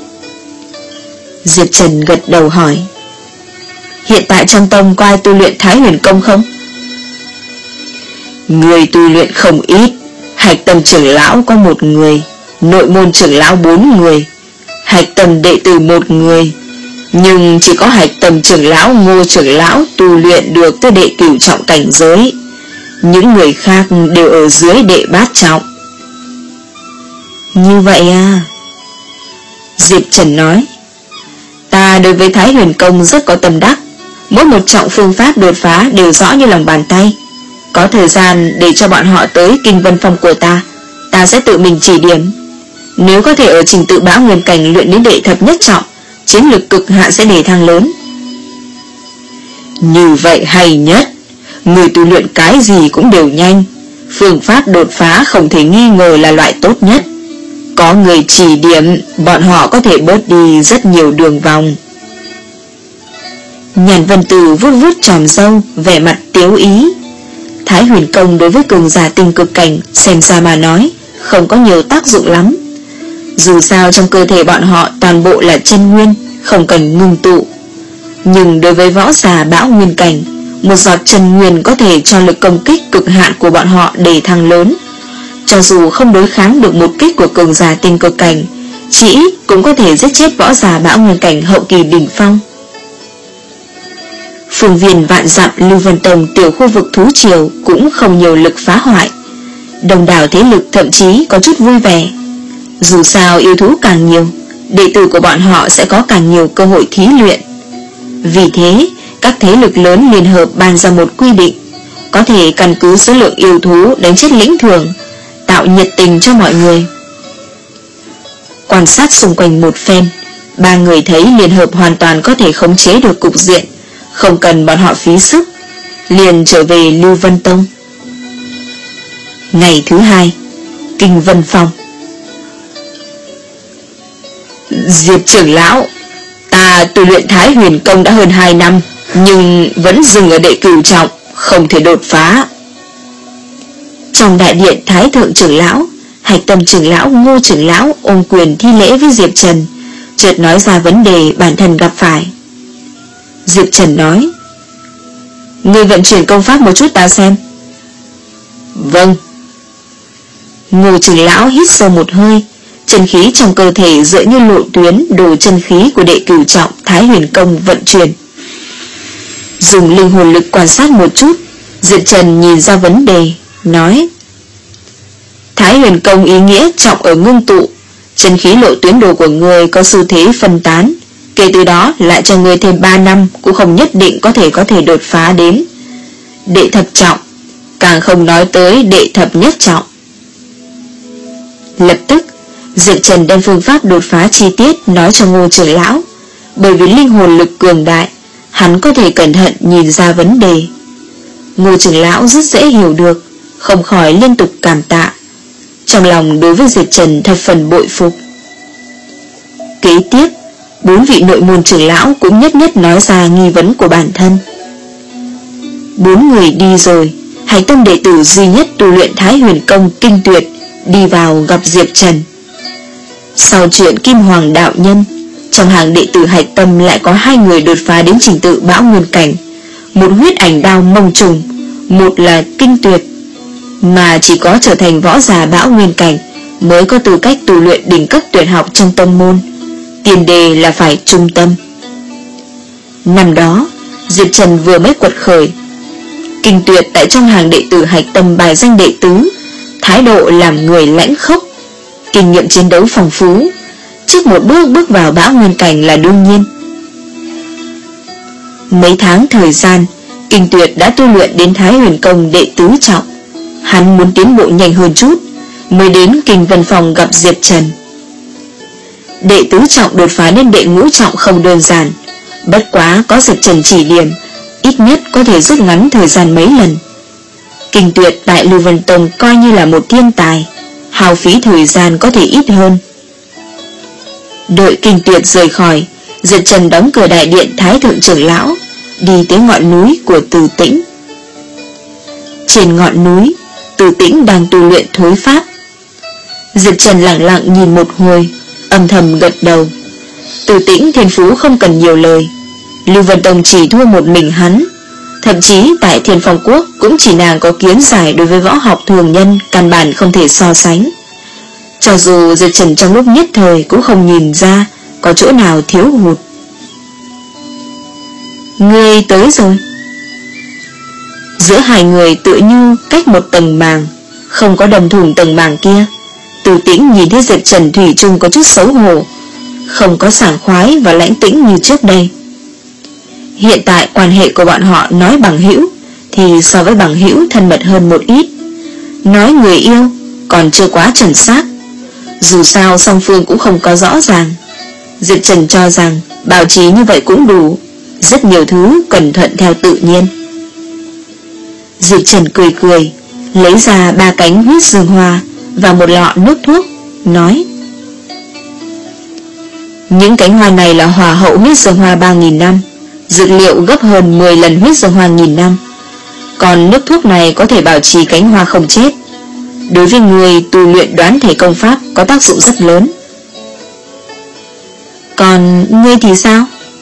Diệp Trần gật đầu hỏi: hiện tại trong tông có ai tu luyện Thái Huyền Công không? Người tu luyện không ít. Hạch Tâm trưởng lão có một người, nội môn trưởng lão bốn người, Hạch Tâm đệ tử một người. Nhưng chỉ có Hạch Tâm trưởng lão, Ngô trưởng lão tu luyện được tới đệ cửu trọng cảnh giới, những người khác đều ở dưới đệ bát trọng. Như vậy à? Diệp Trần nói: ta đối với Thái Huyền Công rất có tâm đắc, mỗi một trọng phương pháp đột phá đều rõ như lòng bàn tay. Có thời gian để cho bọn họ tới Kinh Vân Phong của ta, ta sẽ tự mình chỉ điểm. Nếu có thể ở trình tự Bão Nguyên Cảnh luyện đến đệ thập nhất trọng, chiến lực cực hạn sẽ để thăng lớn. Như vậy hay nhất. Người tu luyện cái gì cũng đều nhanh, phương pháp đột phá không thể nghi ngờ là loại tốt nhất. Có người chỉ điểm, bọn họ có thể bớt đi rất nhiều đường vòng. Nhàn Vân Tử vuốt vuốt tròm râu, vẻ mặt tiếu ý. Thái Huyền Công đối với cường giả tinh cực cảnh xem ra mà nói không có nhiều tác dụng lắm. Dù sao trong cơ thể bọn họ toàn bộ là chân nguyên, không cần ngưng tụ. Nhưng đối với võ giả bão nguyên cảnh, một giọt chân nguyên có thể cho lực công kích cực hạn của bọn họ đề thăng lớn. Cho dù không đối kháng được một kích của cường giả tinh cực cảnh, chỉ ít cũng có thể giết chết võ giả bão nguyên cảnh hậu kỳ đỉnh phong. Phương viên vạn dặm Lưu Vân Tông tiểu khu vực thú triều cũng không nhiều lực phá hoại. Đồng đảo thế lực thậm chí có chút vui vẻ. Dù sao yêu thú càng nhiều, đệ tử của bọn họ sẽ có càng nhiều cơ hội thí luyện. Vì thế, các thế lực lớn liên hợp ban ra một quy định, có thể căn cứ số lượng yêu thú đánh chết lĩnh thưởng, tạo nhiệt tình cho mọi người. Quan sát xung quanh một phen, ba người thấy liên hợp hoàn toàn có thể khống chế được cục diện, không cần bọn họ phí sức, liền trở về Lưu Vân Tông. Ngày thứ hai, Kinh Vân Phong. Diệp trưởng lão, ta tu luyện Thái Huyền Công đã hơn hai năm, nhưng vẫn dừng ở đệ cửu trọng, không thể đột phá. Trong đại điện Thái Thượng trưởng lão, Hạch Tâm trưởng lão, Ngô trưởng lão ôm quyền thi lễ với Diệp Trần, chợt nói ra vấn đề bản thân gặp phải. Diệp Trần nói: Ngươi vận chuyển công pháp một chút ta xem. Vâng. Ngô trưởng lão hít sâu một hơi, chân khí trong cơ thể dựa như lộ tuyến đồ chân khí của đệ cửu trọng Thái Huyền Công vận chuyển. Dùng linh hồn lực quan sát một chút, Diệp Trần nhìn ra vấn đề, nói: Thái Huyền Công ý nghĩa trọng ở ngưng tụ, chân khí lộ tuyến đồ của người có xu thế phân tán, kể từ đó lại cho người thêm ba năm cũng không nhất định có thể có thể đột phá đến đệ thập trọng, càng không nói tới đệ thập nhất trọng. Lập tức Diệp Trần đem phương pháp đột phá chi tiết nói cho Ngô trưởng lão. Bởi vì linh hồn lực cường đại, hắn có thể cẩn thận nhìn ra vấn đề. Ngô trưởng lão rất dễ hiểu được, không khỏi liên tục cảm tạ, trong lòng đối với Diệp Trần thập phần bội phục. Kế tiếp, bốn vị nội môn trưởng lão cũng nhất nhất nói ra nghi vấn của bản thân. Bốn người đi rồi, Hạch Tâm đệ tử duy nhất tu luyện Thái Huyền Công kinh tuyệt đi vào gặp Diệp Trần. Sau chuyện Kim Hoàng đạo nhân, trong hàng đệ tử Hạch Tâm lại có hai người đột phá đến trình tự bão nguyên cảnh, một huyết ảnh đao mông trùng, một là kinh tuyệt, mà chỉ có trở thành võ giả bão nguyên cảnh mới có tư cách tu luyện đỉnh cấp tuyệt học trong tông môn. Tiền đề là phải trung tâm. Năm đó Diệp Trần vừa mới quật khởi, kinh tuyệt tại trong hàng đệ tử Hạch Tâm bài danh đệ tứ, thái độ làm người lãnh khốc, kinh nghiệm chiến đấu phong phú, trước một bước bước vào bão nguyên cảnh là đương nhiên. Mấy tháng thời gian, kinh tuyệt đã tu luyện đến Thái Huyền Công đệ tứ trọng. Hắn muốn tiến bộ nhanh hơn chút, mới đến Kinh Vân Phòng gặp Diệp Trần. Đệ tứ trọng đột phá đến đệ ngũ trọng không đơn giản, bất quá có Diệp Trần chỉ điểm, ít nhất có thể rút ngắn thời gian mấy lần. Kinh tuyệt tại Lưu Vân Tông coi như là một thiên tài, hao phí thời gian có thể ít hơn. Đợi kinh tuyệt rời khỏi, Diệp Trần đóng cửa đại điện Thái Thượng trưởng lão, đi tới ngọn núi của Từ Tĩnh. Trên ngọn núi, Từ Tĩnh đang tu luyện thối pháp. Diệp Trần lặng lặng nhìn một hồi, âm thầm gật đầu. Từ Tĩnh thiên phú không cần nhiều lời, Lưu Vân Tông chỉ thua một mình hắn. Thậm chí tại Thiên Phong Quốc cũng chỉ nàng có kiến giải đối với võ học thường nhân, căn bản không thể so sánh. Cho dù Diệp Trần trong lúc nhất thời cũng không nhìn ra có chỗ nào thiếu hụt. Ngươi tới rồi. Giữa hai người tựa như cách một tầng màng, không có đâm thủng tầng màng kia. Từ Tĩnh nhìn thấy Diệp Trần thủy chung có chút xấu hổ, không có sảng khoái và lãnh tĩnh như trước đây. Hiện tại quan hệ của bọn họ nói bằng hữu thì so với bằng hữu thân mật hơn một ít. Nói người yêu còn chưa quá chuẩn xác, dù sao song phương cũng không có rõ ràng. Diệp Trần cho rằng bảo trì như vậy cũng đủ, rất nhiều thứ cần thuận theo tự nhiên. Diệp Trần cười cười, lấy ra ba cánh huyết dương hoa và một lọ nước thuốc, nói: những cánh hoa này là hòa hậu huyết dương hoa ba nghìn năm, dược liệu gấp hơn mười lần huyết dương hoa nghìn năm. Còn nước thuốc này có thể bảo trì cánh hoa không chết. Đối với người tu luyện đoán thể công pháp có tác dụng rất lớn. Còn ngươi thì sao?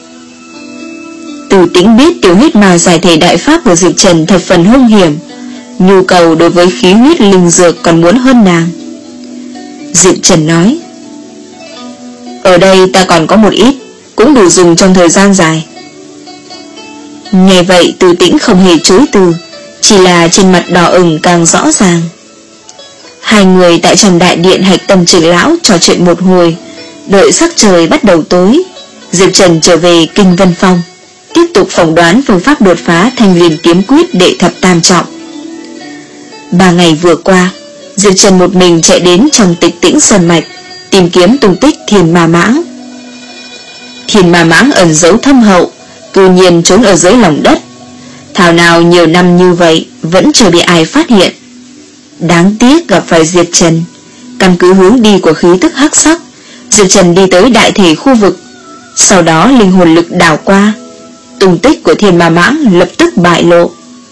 Từ Tĩnh biết tiểu huyết mà giải thể đại pháp của Diệp Trần thập phần hung hiểm, nhu cầu đối với khí huyết linh dược còn muốn hơn nàng. Diệp Trần nói: ở đây ta còn có một ít, cũng đủ dùng trong thời gian dài. Nghe vậy Từ Tĩnh không hề chối từ, chỉ là trên mặt đỏ ửng càng rõ ràng. Hai người tại trong đại điện Hạch Tâm trưởng lão trò chuyện một hồi, đợi sắc trời bắt đầu tối, Diệp Trần trở về Kinh Vân Phong, tiếp tục phỏng đoán phương pháp đột phá Thanh Liên kiếm quyết đệ thập tam trọng. Ba ngày vừa qua, Diệp Trần một mình chạy đến trong Tịch Tĩnh Sơn Mạch, tìm kiếm tung tích Thiên Ma Mãng. Thiên Ma Mãng ẩn giấu thâm hậu, cư nhiên trốn ở dưới lòng đất. Thảo nào nhiều năm như vậy vẫn chưa bị ai phát hiện. Đáng tiếc gặp phải Diệp Trần. Căn cứ hướng đi của khí tức hắc sắc, Diệp Trần đi tới đại thể khu vực. Sau đó linh hồn lực đảo qua, tung tích của Thiên Ma Mãng lập tức bại lộ.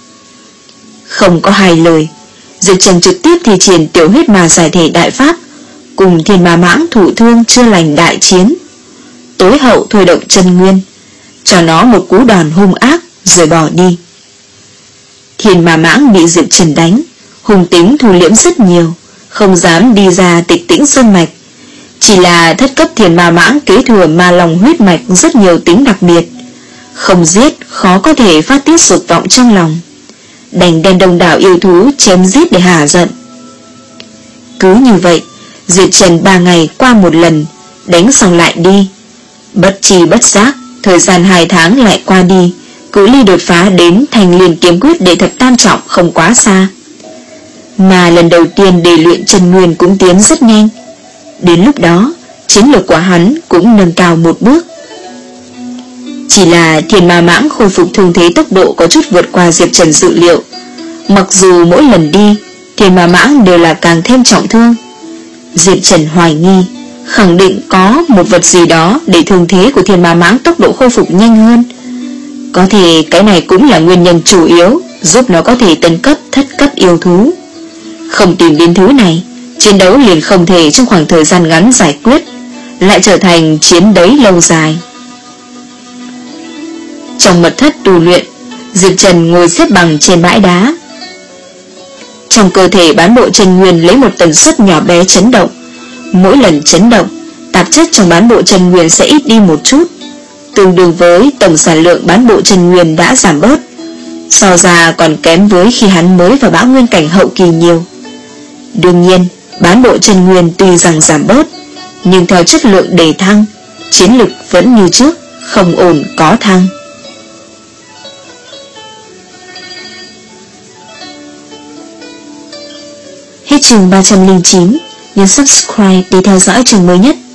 Không có hai lời, Diệp Trần trực tiếp thi triển tiểu huyết mà giải thể đại pháp, cùng Thiên Ma Mãng thụ thương chưa lành đại chiến. Tối hậu thôi động chân nguyên, cho nó một cú đòn hung ác rồi bỏ đi. Thiên Ma Mãng bị Diệp Trần đánh, hung tính thu liễm rất nhiều, không dám đi ra Tịch Tĩnh Sơn Mạch. Chỉ là thất cấp Thiên Ma Mãng kế thừa ma long huyết mạch rất nhiều tính đặc biệt, không giết khó có thể phát tiết dục vọng trong lòng, đành đem đông đảo yêu thú chém giết để hả giận. Cứ như vậy, Diệp Trần ba ngày qua một lần, đánh xong lại đi. Bất tri bất giác, thời gian hai tháng lại qua đi, cự ly đột phá đến Thanh Liên kiếm quyết đệ thập tam trọng không quá xa. Mà lần đầu tiên để luyện chân nguyên cũng tiến rất nhanh. Đến lúc đó, chiến lược của hắn cũng nâng cao một bước. Chỉ là Thiên Ma Mãng khôi phục thương thế tốc độ có chút vượt qua Diệp Trần dự liệu. Mặc dù mỗi lần đi, Thiên Ma Mãng đều là càng thêm trọng thương. Diệp Trần hoài nghi, khẳng định có một vật gì đó để thương thế của Thiên Ma Mãng tốc độ khôi phục nhanh hơn. Có thể cái này cũng là nguyên nhân chủ yếu giúp nó có thể tấn cấp thất cấp yêu thú. Không tìm đến thứ này, chiến đấu liền không thể trong khoảng thời gian ngắn giải quyết, lại trở thành chiến đấu lâu dài. Trong mật thất tu luyện, Diệp Trần ngồi xếp bằng trên bãi đá. Trong cơ thể bán bộ chân nguyên lấy một tần suất nhỏ bé chấn động. Mỗi lần chấn động, tạp chất trong bán bộ chân nguyên sẽ ít đi một chút, tương đương với tổng sản lượng bán bộ chân nguyên đã giảm bớt. So ra còn kém với khi hắn mới vào bão nguyên cảnh hậu kỳ nhiều. Đương nhiên, bán bộ chân nguyên tuy rằng giảm bớt, nhưng theo chất lượng đề thăng, chiến lực vẫn như trước, không ổn có thăng. Hết chương ba trăm lẻ chín, nhấn subscribe để theo dõi chương mới nhất.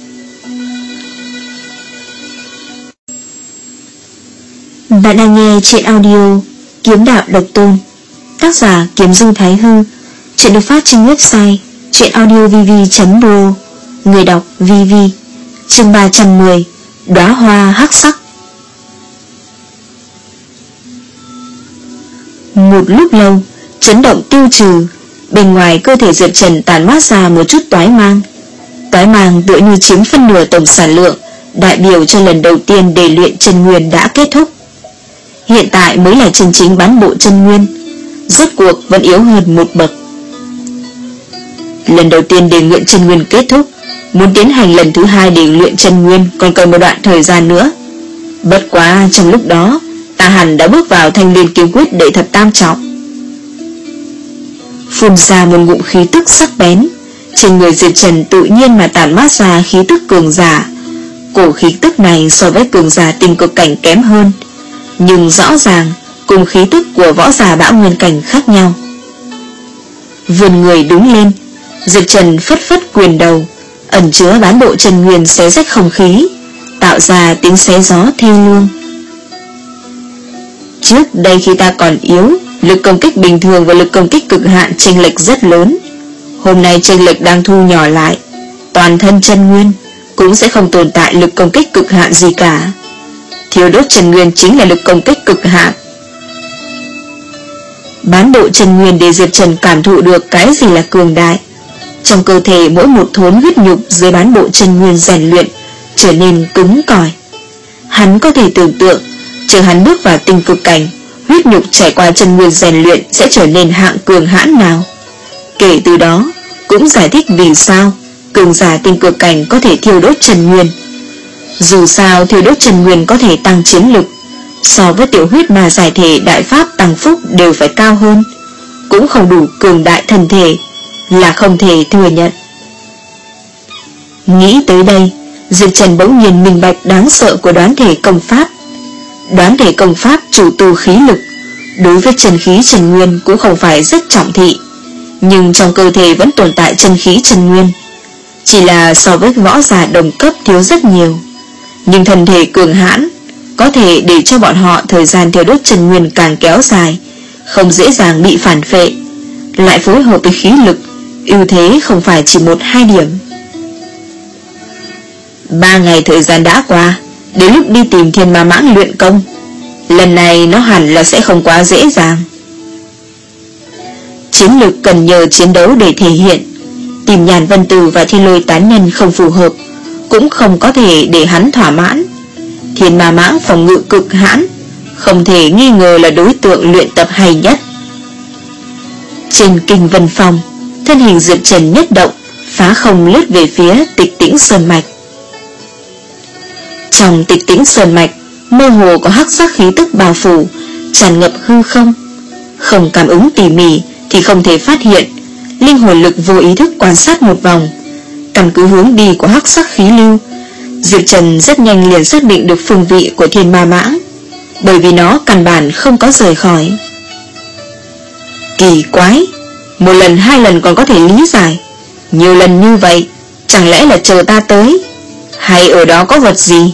Bạn đang nghe truyện audio Kiếm Đạo Độc Tôn, tác giả Kiếm Du Thái Hư. Truyện được phát trên website truyệnaudiovv chấm pro, người đọc vê vê. Chương ba trăm mười, Đóa hoa hắc sắc. Một lúc lâu, chấn động tiêu trừ, bên ngoài cơ thể Diệp Trần tản mát ra một chút toái mang. Toái mang tựa như chiếm phân nửa tổng sản lượng, đại biểu cho lần đầu tiên để luyện chân nguyên đã kết thúc. Hiện tại mới là chân chính bán bộ chân nguyên, rốt cuộc vẫn yếu hơn một bậc. Lần đầu tiên để luyện chân nguyên kết thúc, muốn tiến hành lần thứ hai để luyện chân nguyên còn cần một đoạn thời gian nữa. Bất quá trong lúc đó, ta hẳn đã bước vào Thanh Liên kiếm quyết đệ thập tam trọng. Phun ra một ngụm khí tức sắc bén, trên người Diệp Trần tự nhiên mà tản mát ra khí tức cường giả. Cổ khí tức này so với cường giả tình cực cảnh kém hơn, nhưng rõ ràng cùng khí tức của võ giả bão nguyên cảnh khác nhau. Vươn người đứng lên, Diệp Trần phất phất quyền đầu, ẩn chứa bán bộ chân nguyên xé rách không khí, tạo ra tiếng xé gió thê lương. Trước đây khi ta còn yếu, lực công kích bình thường và lực công kích cực hạn chênh lệch rất lớn. Hôm nay chênh lệch đang thu nhỏ lại, toàn thân chân nguyên cũng sẽ không tồn tại lực công kích cực hạn gì cả. Thiêu đốt chân nguyên chính là lực công kích cực hạn. Bán bộ chân nguyên để Diệp Trần cảm thụ được cái gì là cường đại. Trong cơ thể mỗi một thốn huyết nhục dưới bán bộ chân nguyên rèn luyện trở nên cứng cỏi. Hắn có thể tưởng tượng, chờ hắn bước vào tinh cực cảnh, huyết nhục trải qua chân nguyên rèn luyện sẽ trở nên hạng cường hãn nào. Kể từ đó cũng giải thích vì sao cường giả tinh cực cảnh có thể thiêu đốt chân nguyên. Dù sao thiêu đốt chân nguyên có thể tăng chiến lực, so với tiểu huyết mà giải thể đại pháp tăng phúc đều phải cao hơn, cũng không đủ cường đại thân thể, là không thể thừa nhận. Nghĩ tới đây, Diệp Trần bỗng nhiên minh bạch đáng sợ của đoán thể công pháp. Đoán thể công pháp chủ tu khí lực, đối với chân khí chân nguyên cũng không phải rất trọng thị, nhưng trong cơ thể vẫn tồn tại chân khí chân nguyên, chỉ là so với võ giả đồng cấp thiếu rất nhiều. Nhưng thân thể cường hãn có thể để cho bọn họ thời gian thiêu đốt chân nguyên càng kéo dài, không dễ dàng bị phản phệ, lại phối hợp với khí lực, ưu thế không phải chỉ một hai điểm. Ba ngày thời gian đã qua, đến lúc đi tìm Thiên Ma Mãng luyện công, lần này nó hẳn là sẽ không quá dễ dàng. Chiến lực cần nhờ chiến đấu để thể hiện, tìm Nhàn Vân Tử và Thiên Lôi Tán Nhân không phù hợp, cũng không có thể để hắn thỏa mãn. Thiên Ma Mãng phòng ngự cực hãn, không thể nghi ngờ là đối tượng luyện tập hay nhất. Trên Kinh Vân Phòng, thân hình Diệp Trần nhất động, phá không lướt về phía Tịch Tĩnh Sơn Mạch. Trong Tịch Tĩnh Sơn Mạch, mơ hồ có hắc sắc khí tức bao phủ, tràn ngập hư không. Không cảm ứng tỉ mỉ thì không thể phát hiện. Linh hồn lực vô ý thức quan sát một vòng, căn cứ hướng đi của hắc sắc khí lưu, Diệp Trần rất nhanh liền xác định được phương vị của Thiên Ma Mãng, bởi vì nó căn bản không có rời khỏi. Kỳ quái, một lần hai lần còn có thể lý giải, nhiều lần như vậy chẳng lẽ là chờ ta tới, hay ở đó có vật gì?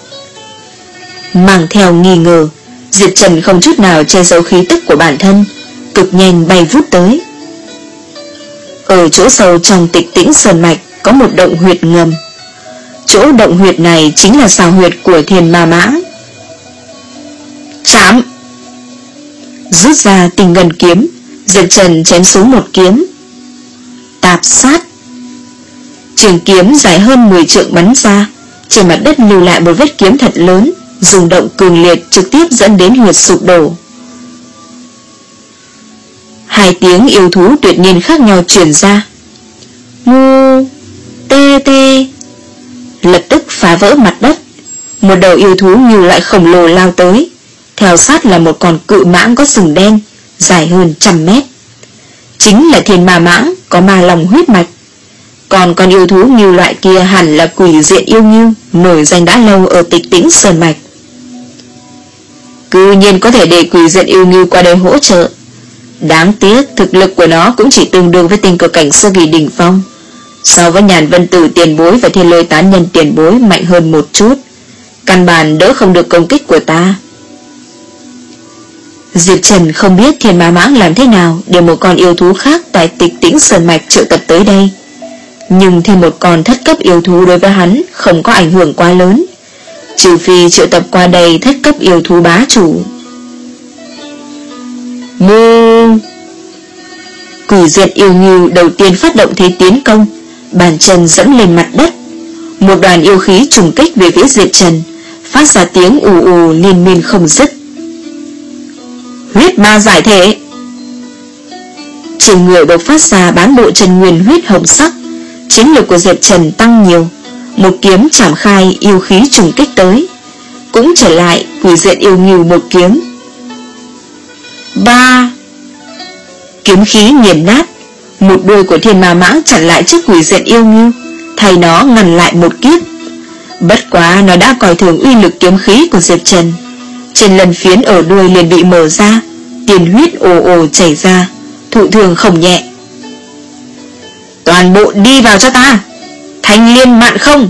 Mang theo nghi ngờ, Diệp Trần không chút nào che giấu khí tức của bản thân, cực nhanh bay vút tới. Ở chỗ sâu trong Tịch Tĩnh Sơn Mạch có một động huyệt ngầm. Chỗ động huyệt này chính là xào huyệt của Thiên Ma Mãng. Chạm! Rút ra Tinh Ngân kiếm, Diệp Trần chém xuống một kiếm. Tạp sát! Trường kiếm dài hơn mười trượng bắn ra, trên mặt đất lưu lại một vết kiếm thật lớn, rung động cường liệt trực tiếp dẫn đến huyệt sụp đổ. Hai tiếng yêu thú tuyệt nhiên khác nhau truyền ra. Ngu, tê tê, lập tức phá vỡ mặt đất. Một đầu yêu thú như lại khổng lồ lao tới, theo sát là một con cự mãng có sừng đen, dài hơn trăm mét. Chính là Thiên Ma Mãng có ma lòng huyết mạch. Còn con yêu thú như loại kia hẳn là Quỷ Diện Yêu Ngưu, nổi danh đã lâu ở Tịch Tĩnh Sơn Mạch. Cư nhiên có thể để Quỷ Diện Yêu Ngưu qua đây hỗ trợ. Đáng tiếc thực lực của nó cũng chỉ tương đương với tinh cực cảnh sơ kỳ đỉnh phong, so với Nhàn Vân Tử tiền bối và Thiên Lôi Tán Nhân tiền bối mạnh hơn một chút, căn bản đỡ không được công kích của ta. Diệp Trần không biết Thiên Ma Mãng làm thế nào để một con yêu thú khác tại Tịch Tĩnh Sơn Mạch triệu tập tới đây, nhưng thêm một con thất cấp yêu thú đối với hắn không có ảnh hưởng quá lớn, trừ phi triệu tập qua đây thất cấp yêu thú bá chủ. Mô! Quỷ Diện Yêu Ngưu đầu tiên phát động thế tiến công, bàn chân dẫm lên mặt đất. Một đoàn yêu khí trùng kích về phía Diệp Trần, phát ra tiếng ù ù liên miên không dứt. Huyết ma giải thể! Trên người bộc phát ra bán bộ chân nguyên huyết hồng sắc, chiến lực của Diệp Trần tăng nhiều. Một kiếm chảm khai yêu khí trùng kích tới, cũng trở lại Quỷ Diện Yêu Ngưu một kiếm. Ba! Kiếm khí nghiền nát, một đuôi của Thiên Ma Mãng chặn lại trước Quỷ Diện Yêu Ngưu, thay nó ngăn lại một kiếp. Bất quá nó đã coi thường uy lực kiếm khí của Diệp Trần, trên lần phiến ở đuôi liền bị mở ra, tiền huyết ồ ồ chảy ra, thụ thương không nhẹ. Toàn bộ đi vào cho ta! Thanh Liên Mạn Không!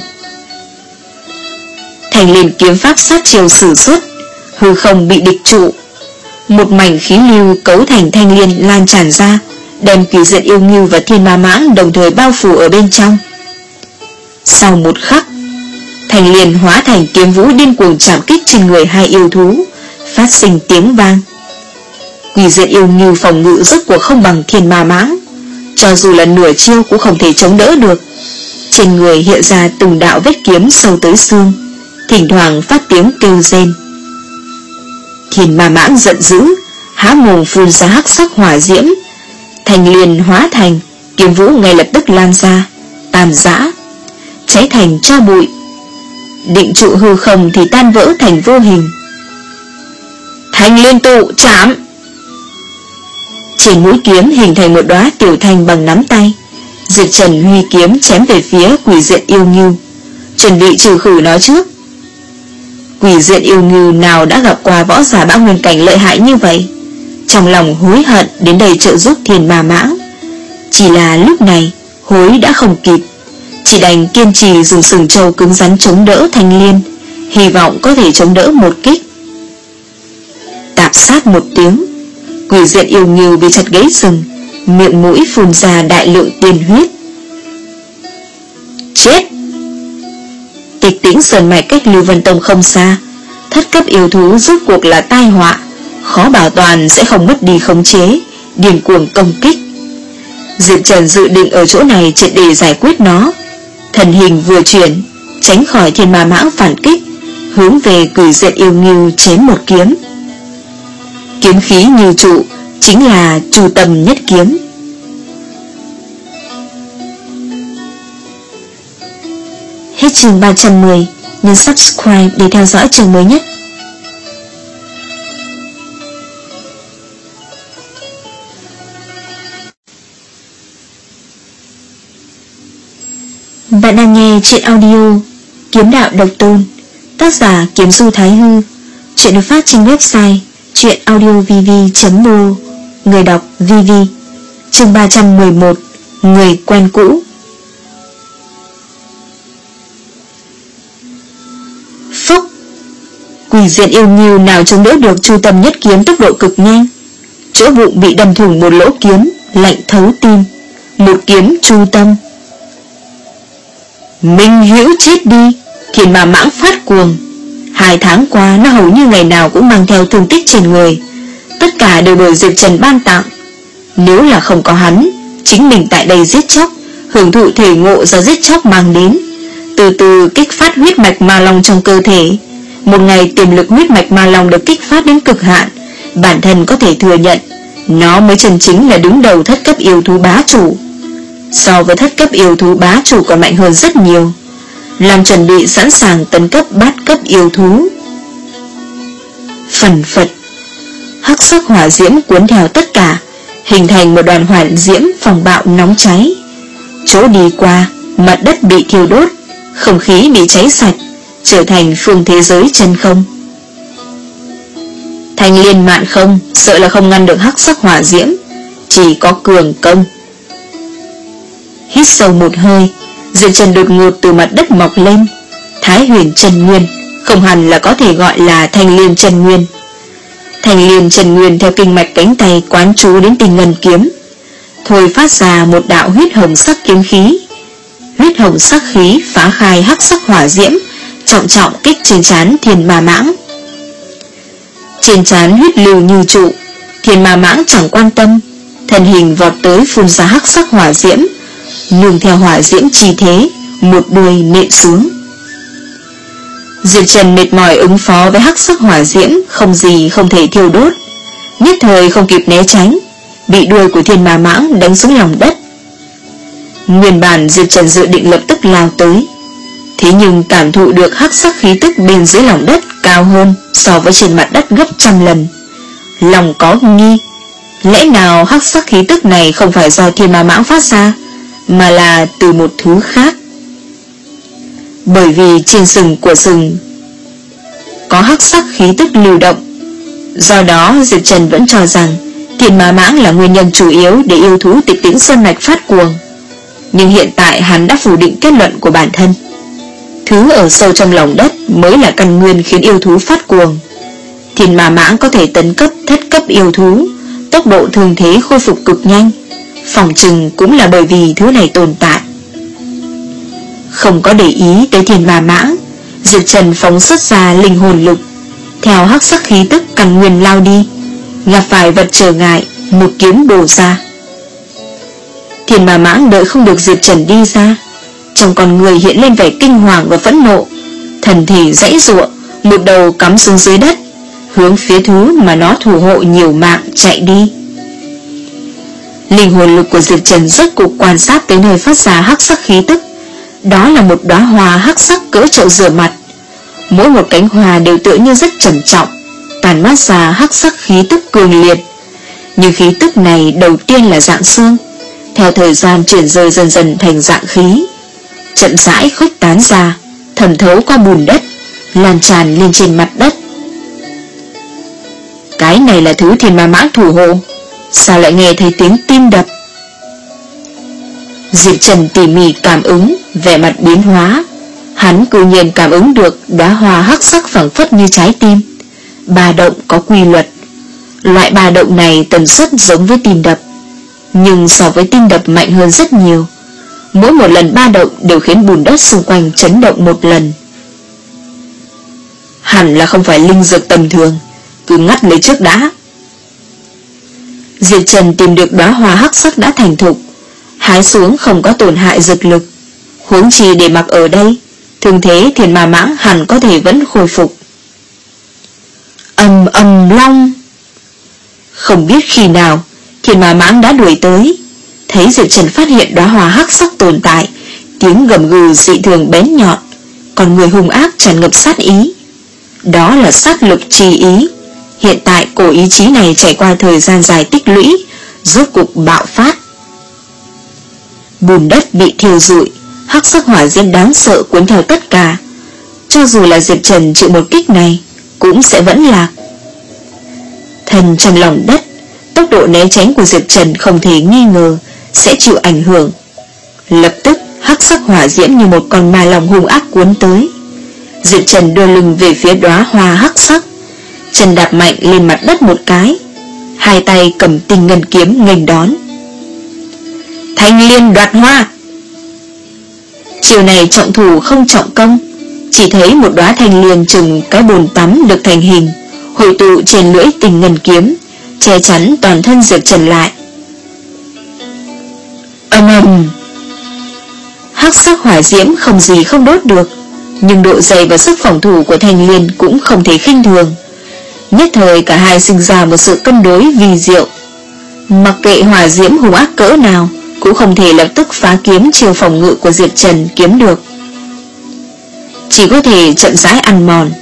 Thanh Liên kiếm pháp sát chiều sử xuất, hư không bị địch trụ. Một mảnh khí lưu cấu thành thanh liên lan tràn ra, đem Quỷ Diện Yêu Ngưu và Thiên Ma Mãng đồng thời bao phủ ở bên trong. Sau một khắc, thanh liên hóa thành kiếm vũ điên cuồng chạm kích trên người hai yêu thú, phát sinh tiếng vang. Quỷ Diện Yêu Ngưu phòng ngự rốt cuộc không bằng Thiên Ma Mãng, cho dù là nửa chiêu cũng không thể chống đỡ được. Trên người hiện ra từng đạo vết kiếm sâu tới xương, thỉnh thoảng phát tiếng kêu rên. Thiên Ma Mãng giận dữ, há mồm phun ra hắc sắc hỏa diễm, thành liền hóa thành, kiếm vũ ngay lập tức lan ra, tan rã, cháy thành tro bụi. Định trụ hư không thì tan vỡ thành vô hình. Thành liên tụ chạm. Trên mũi kiếm hình thành một đóa tiểu thành bằng nắm tay. Diệp Trần huy kiếm chém về phía Quỷ Diện Yêu Ngưu, chuẩn bị trừ khử nó trước. Quỷ Diện Yêu Ngưu nào đã gặp qua võ giả bão nguyên cảnh lợi hại như vậy, trong lòng hối hận đến đây trợ giúp Thiên Ma Mãng. Chỉ là lúc này hối đã không kịp, chỉ đành kiên trì dùng sừng trâu cứng rắn chống đỡ Thanh Liên, hy vọng có thể chống đỡ một kích. Tạp sát một tiếng, Quỷ Diện Yêu Ngưu bị chặt gãy sừng, miệng mũi phun ra đại lượng tiên huyết. Chết! Tịch Tĩnh Sơn Mạch cách Lưu Vân Tông không xa, thất cấp yêu thú rốt cuộc là tai họa, khó bảo toàn sẽ không mất đi khống chế, điên cuồng công kích. Diệp Trần dự định ở chỗ này triệt để giải quyết nó. Thần hình vừa chuyển, tránh khỏi Thiên Ma Mãng phản kích, hướng về Quỷ Diện Yêu Ngưu chém một kiếm. Kiếm khí như trụ, chính là Chu Tâm Nhất Kiếm. Hết chương ba trăm mười, nhấn subscribe để theo dõi chương mới nhất. Bạn đang nghe truyện audio Kiếm Đạo Độc Tôn, tác giả Kiếm Du Thái Hư. Truyện được phát trên website truyện audio v v chấm m o, người đọc vê vê. Chương ba trăm mười một, người quen cũ. Phúc! Quỷ Diện Yêu Ngưu nào chống đỡ được Chu Tâm Nhất Kiếm tốc độ cực nhanh, chỗ bụng bị đâm thủng một lỗ kiếm lạnh thấu tim. Một kiếm chu tâm. Minh Hữu chết đi! Thiên Ma Mãng phát cuồng. Hai tháng qua nó hầu như ngày nào cũng mang theo thương tích trên người, tất cả đều bởi Diệp Trần ban tặng. Nếu là không có hắn, chính mình tại đây giết chóc, hưởng thụ thể ngộ do giết chóc mang đến, từ từ kích phát huyết mạch ma long trong cơ thể. Một ngày tiềm lực huyết mạch ma long được kích phát đến cực hạn, bản thân có thể thừa nhận nó mới chân chính là đứng đầu thất cấp yêu thú bá chủ. So với thất cấp yêu thú bá chủ còn mạnh hơn rất nhiều, làm chuẩn bị sẵn sàng tấn cấp bát cấp yêu thú. Phần phật, hắc sắc hỏa diễm cuốn theo tất cả, hình thành một đoàn hỏa diễm phòng bạo nóng cháy. Chỗ đi qua, mặt đất bị thiêu đốt, không khí bị cháy sạch, trở thành phương thế giới chân không. Thanh Liên mạn không, sợ là không ngăn được hắc sắc hỏa diễm, chỉ có cường công. Hít sâu một hơi, Diệp Trần đột ngột từ mặt đất mọc lên. Thái Huyền Chân Nguyên, không hẳn là có thể gọi là Thanh Liên Chân Nguyên. Thanh Liên Chân Nguyên theo kinh mạch cánh tay quán chú đến Tinh Ngân Kiếm, thôi phát ra một đạo huyết hồng sắc kiếm khí. Huyết hồng sắc khí phá khai hắc sắc hỏa diễm, trọng trọng kích trên trán Thiên Ma Mãng. Trên trán huyết lưu như trụ, Thiên Ma Mãng chẳng quan tâm, thân hình vọt tới phun ra hắc sắc hỏa diễm, nương theo hỏa diễm chi thế, một đuôi nện xuống. Diệp Trần mệt mỏi ứng phó với hắc sắc hỏa diễm, không gì không thể thiêu đốt, nhất thời không kịp né tránh, bị đuôi của Thiên Ma Mãng đánh xuống lòng đất. Nguyên bản Diệp Trần dự định lập tức lao tới, thế nhưng cảm thụ được hắc sắc khí tức bên dưới lòng đất cao hơn so với trên mặt đất gấp trăm lần, lòng có nghi, lẽ nào hắc sắc khí tức này không phải do Thiên Ma Mãng phát ra, mà là từ một thứ khác. Bởi vì trên sừng của sừng có hắc sắc khí tức lưu động, do đó Diệp Trần vẫn cho rằng Thiên Ma Mãng là nguyên nhân chủ yếu để yêu thú Tịch Tĩnh Sơn Mạch phát cuồng. Nhưng hiện tại hắn đã phủ định kết luận của bản thân, thứ ở sâu trong lòng đất mới là căn nguyên khiến yêu thú phát cuồng. Thiên Ma Mãng có thể tấn cấp thất cấp yêu thú, tốc độ thương thế khôi phục cực nhanh, phòng trừng cũng là bởi vì thứ này tồn tại. Không có để ý tới Thiên Ma Mãng, Diệp Trần phóng xuất ra linh hồn lực, theo hắc sắc khí tức căn nguyên lao đi. gặp phải vật trở ngại, một kiếm bổ ra. Thiên Ma Mãng đợi không được Diệp Trần đi ra, trong con người hiện lên vẻ kinh hoàng và phẫn nộ, thần thể giãy giụa, một đầu cắm xuống dưới đất, hướng phía thứ mà nó thủ hộ nhiều mạng chạy đi. Linh hồn lực của Diệp Trần rốt cuộc quan sát tới nơi phát ra hắc sắc khí tức. Đó là một đóa hoa hắc sắc cỡ chậu rửa mặt, mỗi một cánh hoa đều tựa như rất trầm trọng, tàn mát ra hắc sắc khí tức cường liệt. Nhưng khí tức này đầu tiên là dạng xương, theo thời gian chuyển rời dần dần thành dạng khí, chậm rãi khuếch tán ra, thẩm thấu qua bùn đất, lan tràn lên trên mặt đất. Cái này là thứ Thiên Ma Mãng thủ hộ, sao lại nghe thấy tiếng tim đập? Diệp Trần tỉ mỉ cảm ứng, vẻ mặt biến hóa. Hắn cư nhiên cảm ứng được đóa hoa hắc sắc phảng phất như trái tim, ba động có quy luật. Loại ba động này tần suất giống với tim đập, nhưng so với tim đập mạnh hơn rất nhiều. Mỗi một lần ba động đều khiến bùn đất xung quanh chấn động một lần. Hẳn là không phải linh dược tầm thường, cứ ngắt lấy trước đã. Diệp Trần tìm được đóa hoa hắc sắc đã thành thục, hái xuống không có tổn hại dược lực. Huống chi để mặc ở đây, thường thế Thiên Ma Mãng hẳn có thể vẫn khôi phục. Ầm ầm long. Không biết khi nào Thiên Ma Mãng đã đuổi tới, thấy Diệp Trần phát hiện đóa hoa hắc sắc tồn tại, tiếng gầm gừ dị thường bén nhọn, còn người hung ác tràn ngập sát ý. Đó là sát lực trì ý. Hiện tại cổ ý chí này trải qua thời gian dài tích lũy, rốt cục bạo phát. Bùn đất bị thiêu rụi, hắc sắc hỏa diễm đáng sợ cuốn theo tất cả. Cho dù là Diệp Trần chịu một kích này, cũng sẽ vẫn lạc. Thần trong lòng đất, tốc độ né tránh của Diệp Trần không thể nghi ngờ sẽ chịu ảnh hưởng. Lập tức hắc sắc hỏa diễm như một con ma lòng hung ác cuốn tới. Diệp Trần đưa lưng về phía đóa hoa hắc sắc, chân đạp mạnh lên mặt đất một cái, hai tay cầm tinh ngân kiếm nghênh đón. Thanh liên đoạt hoa. Chiều này trọng thủ không trọng công, chỉ thấy một đóa thanh liên chừng cái bồn tắm được thành hình, hội tụ trên lưỡi tinh ngân kiếm, che chắn toàn thân Diệp Trần lại. Ầm ầm. Hắc sắc hỏa diễm không gì không đốt được, nhưng độ dày và sức phòng thủ của thanh liên cũng không thể khinh thường. Nhất thời cả hai sinh ra một sự cân đối vi diệu. Mặc kệ hỏa diễm hung ác cỡ nào, cũng không thể lập tức phá kiếm chiêu phòng ngự của Diệp Trần kiếm được, chỉ có thể chậm rãi ăn mòn.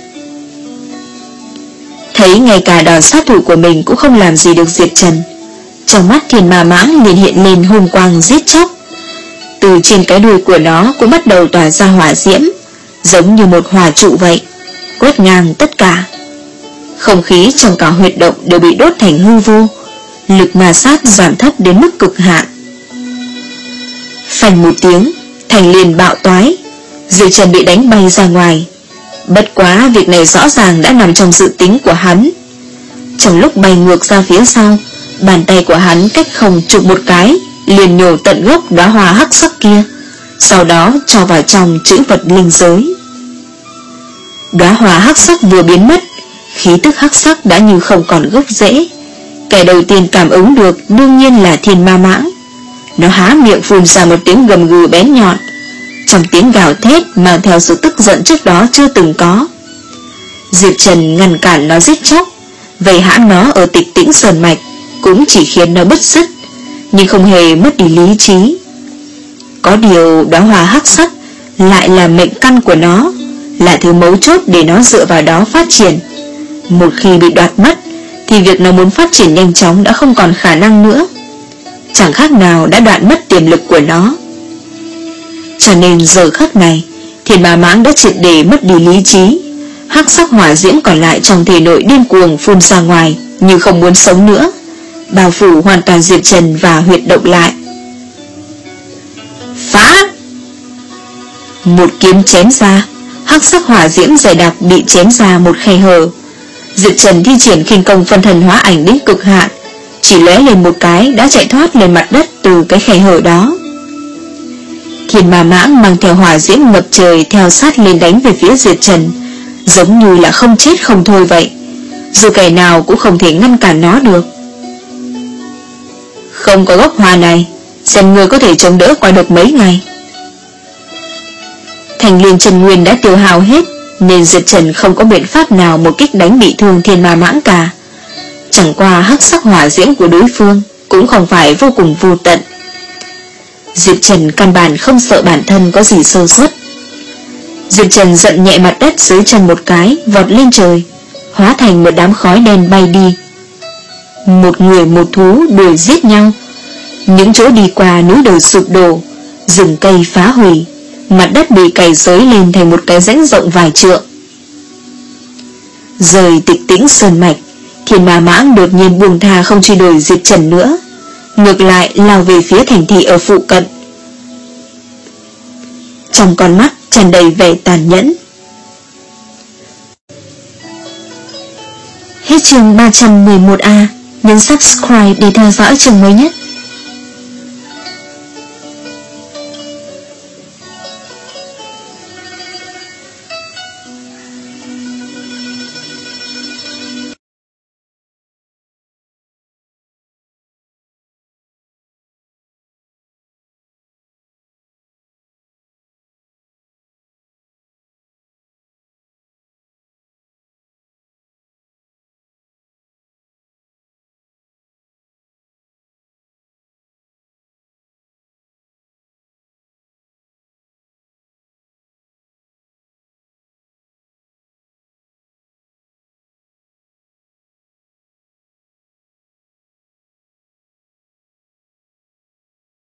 Thấy ngay cả đòn sát thủ của mình cũng không làm gì được Diệp Trần, trong mắt Thiên Ma Mãng liền hiện lên hung quang giết chóc. Từ trên cái đuôi của nó cũng bắt đầu tỏa ra hỏa diễm, giống như một hỏa trụ vậy, quét ngang tất cả. Không khí trong cả huyệt động đều bị đốt thành hư vô, lực ma sát giảm thấp đến mức cực hạn. Phanh một tiếng, thành liền bạo toái, Diệp Trần bị đánh bay ra ngoài. Bất quá việc này rõ ràng đã nằm trong dự tính của hắn. Trong lúc bay ngược ra phía sau, bàn tay của hắn cách không chụp một cái, liền nhổ tận gốc đóa hoa hắc sắc kia, sau đó cho vào trong chữ vật linh giới. Đóa hoa hắc sắc vừa biến mất, khí tức hắc sắc đã như không còn gốc rễ. Kẻ đầu tiên cảm ứng được đương nhiên là Thiên Ma Mãng. Nó há miệng phun ra một tiếng gầm gừ bén nhọn, trong tiếng gào thét mang theo sự tức giận trước đó chưa từng có. Diệp Trần ngăn cản nó giết chóc, vây hãm nó ở Tịch Tĩnh Sơn Mạch, cũng chỉ khiến nó bứt rứt, nhưng không hề mất đi lý trí. Có điều đóa hoa hắc sắc lại là mệnh căn của nó, là thứ mấu chốt để nó dựa vào đó phát triển. Một khi bị đoạt mất, thì việc nó muốn phát triển nhanh chóng đã không còn khả năng nữa, chẳng khác nào đã đoạn mất tiềm lực của nó. Cho nên giờ khắc này, Thiên Ma Mãng đã triệt để mất đi lý trí. Hắc sắc hỏa diễm còn lại trong thể nội điên cuồng phun ra ngoài, như không muốn sống nữa, bao phủ hoàn toàn Diệp Trần và huyệt động lại. Phá! Một kiếm chém ra, hắc sắc hỏa diễm dày đặc bị chém ra một khe hở. Diệp Trần thi triển khinh công phân thần hóa ảnh đến cực hạn, chỉ lóe lên một cái đã chạy thoát lên mặt đất từ cái khe hở đó. Thiên Ma Mãng mang theo hỏa diễm ngập trời theo sát lên đánh về phía Diệp Trần, giống như là không chết không thôi vậy. dù kẻ nào cũng không thể ngăn cản nó được. Không có gốc hoa này, xem ngươi có thể chống đỡ qua được mấy ngày. Thành liên chân nguyên đã tiêu hao hết, nên Diệp Trần không có biện pháp nào một kích đánh bị thương thiên ma mãng cả. Chẳng qua hắc sắc hỏa diễm của đối phương cũng không phải vô cùng vô tận. Diệp Trần căn bản không sợ bản thân có gì sơ suất. Diệp Trần giận nhẹ mặt đất dưới chân một cái, vọt lên trời, hóa thành một đám khói đen bay đi. Một người một thú đuổi giết nhau. Những chỗ đi qua núi đồi sụp đổ, rừng cây phá hủy, mặt đất bị cày xới lên thành một cái rãnh rộng vài trượng. Rời tịch tĩnh sơn mạch, thiên ma mãng đột nhiên buông tha không truy đuổi Diệp Trần nữa, ngược lại lao về phía thành thị ở phụ cận. Trong con mắt tràn đầy vẻ tàn nhẫn. Hết chương ba trăm mười một A. Nhấn subscribe để theo dõi chương mới nhất.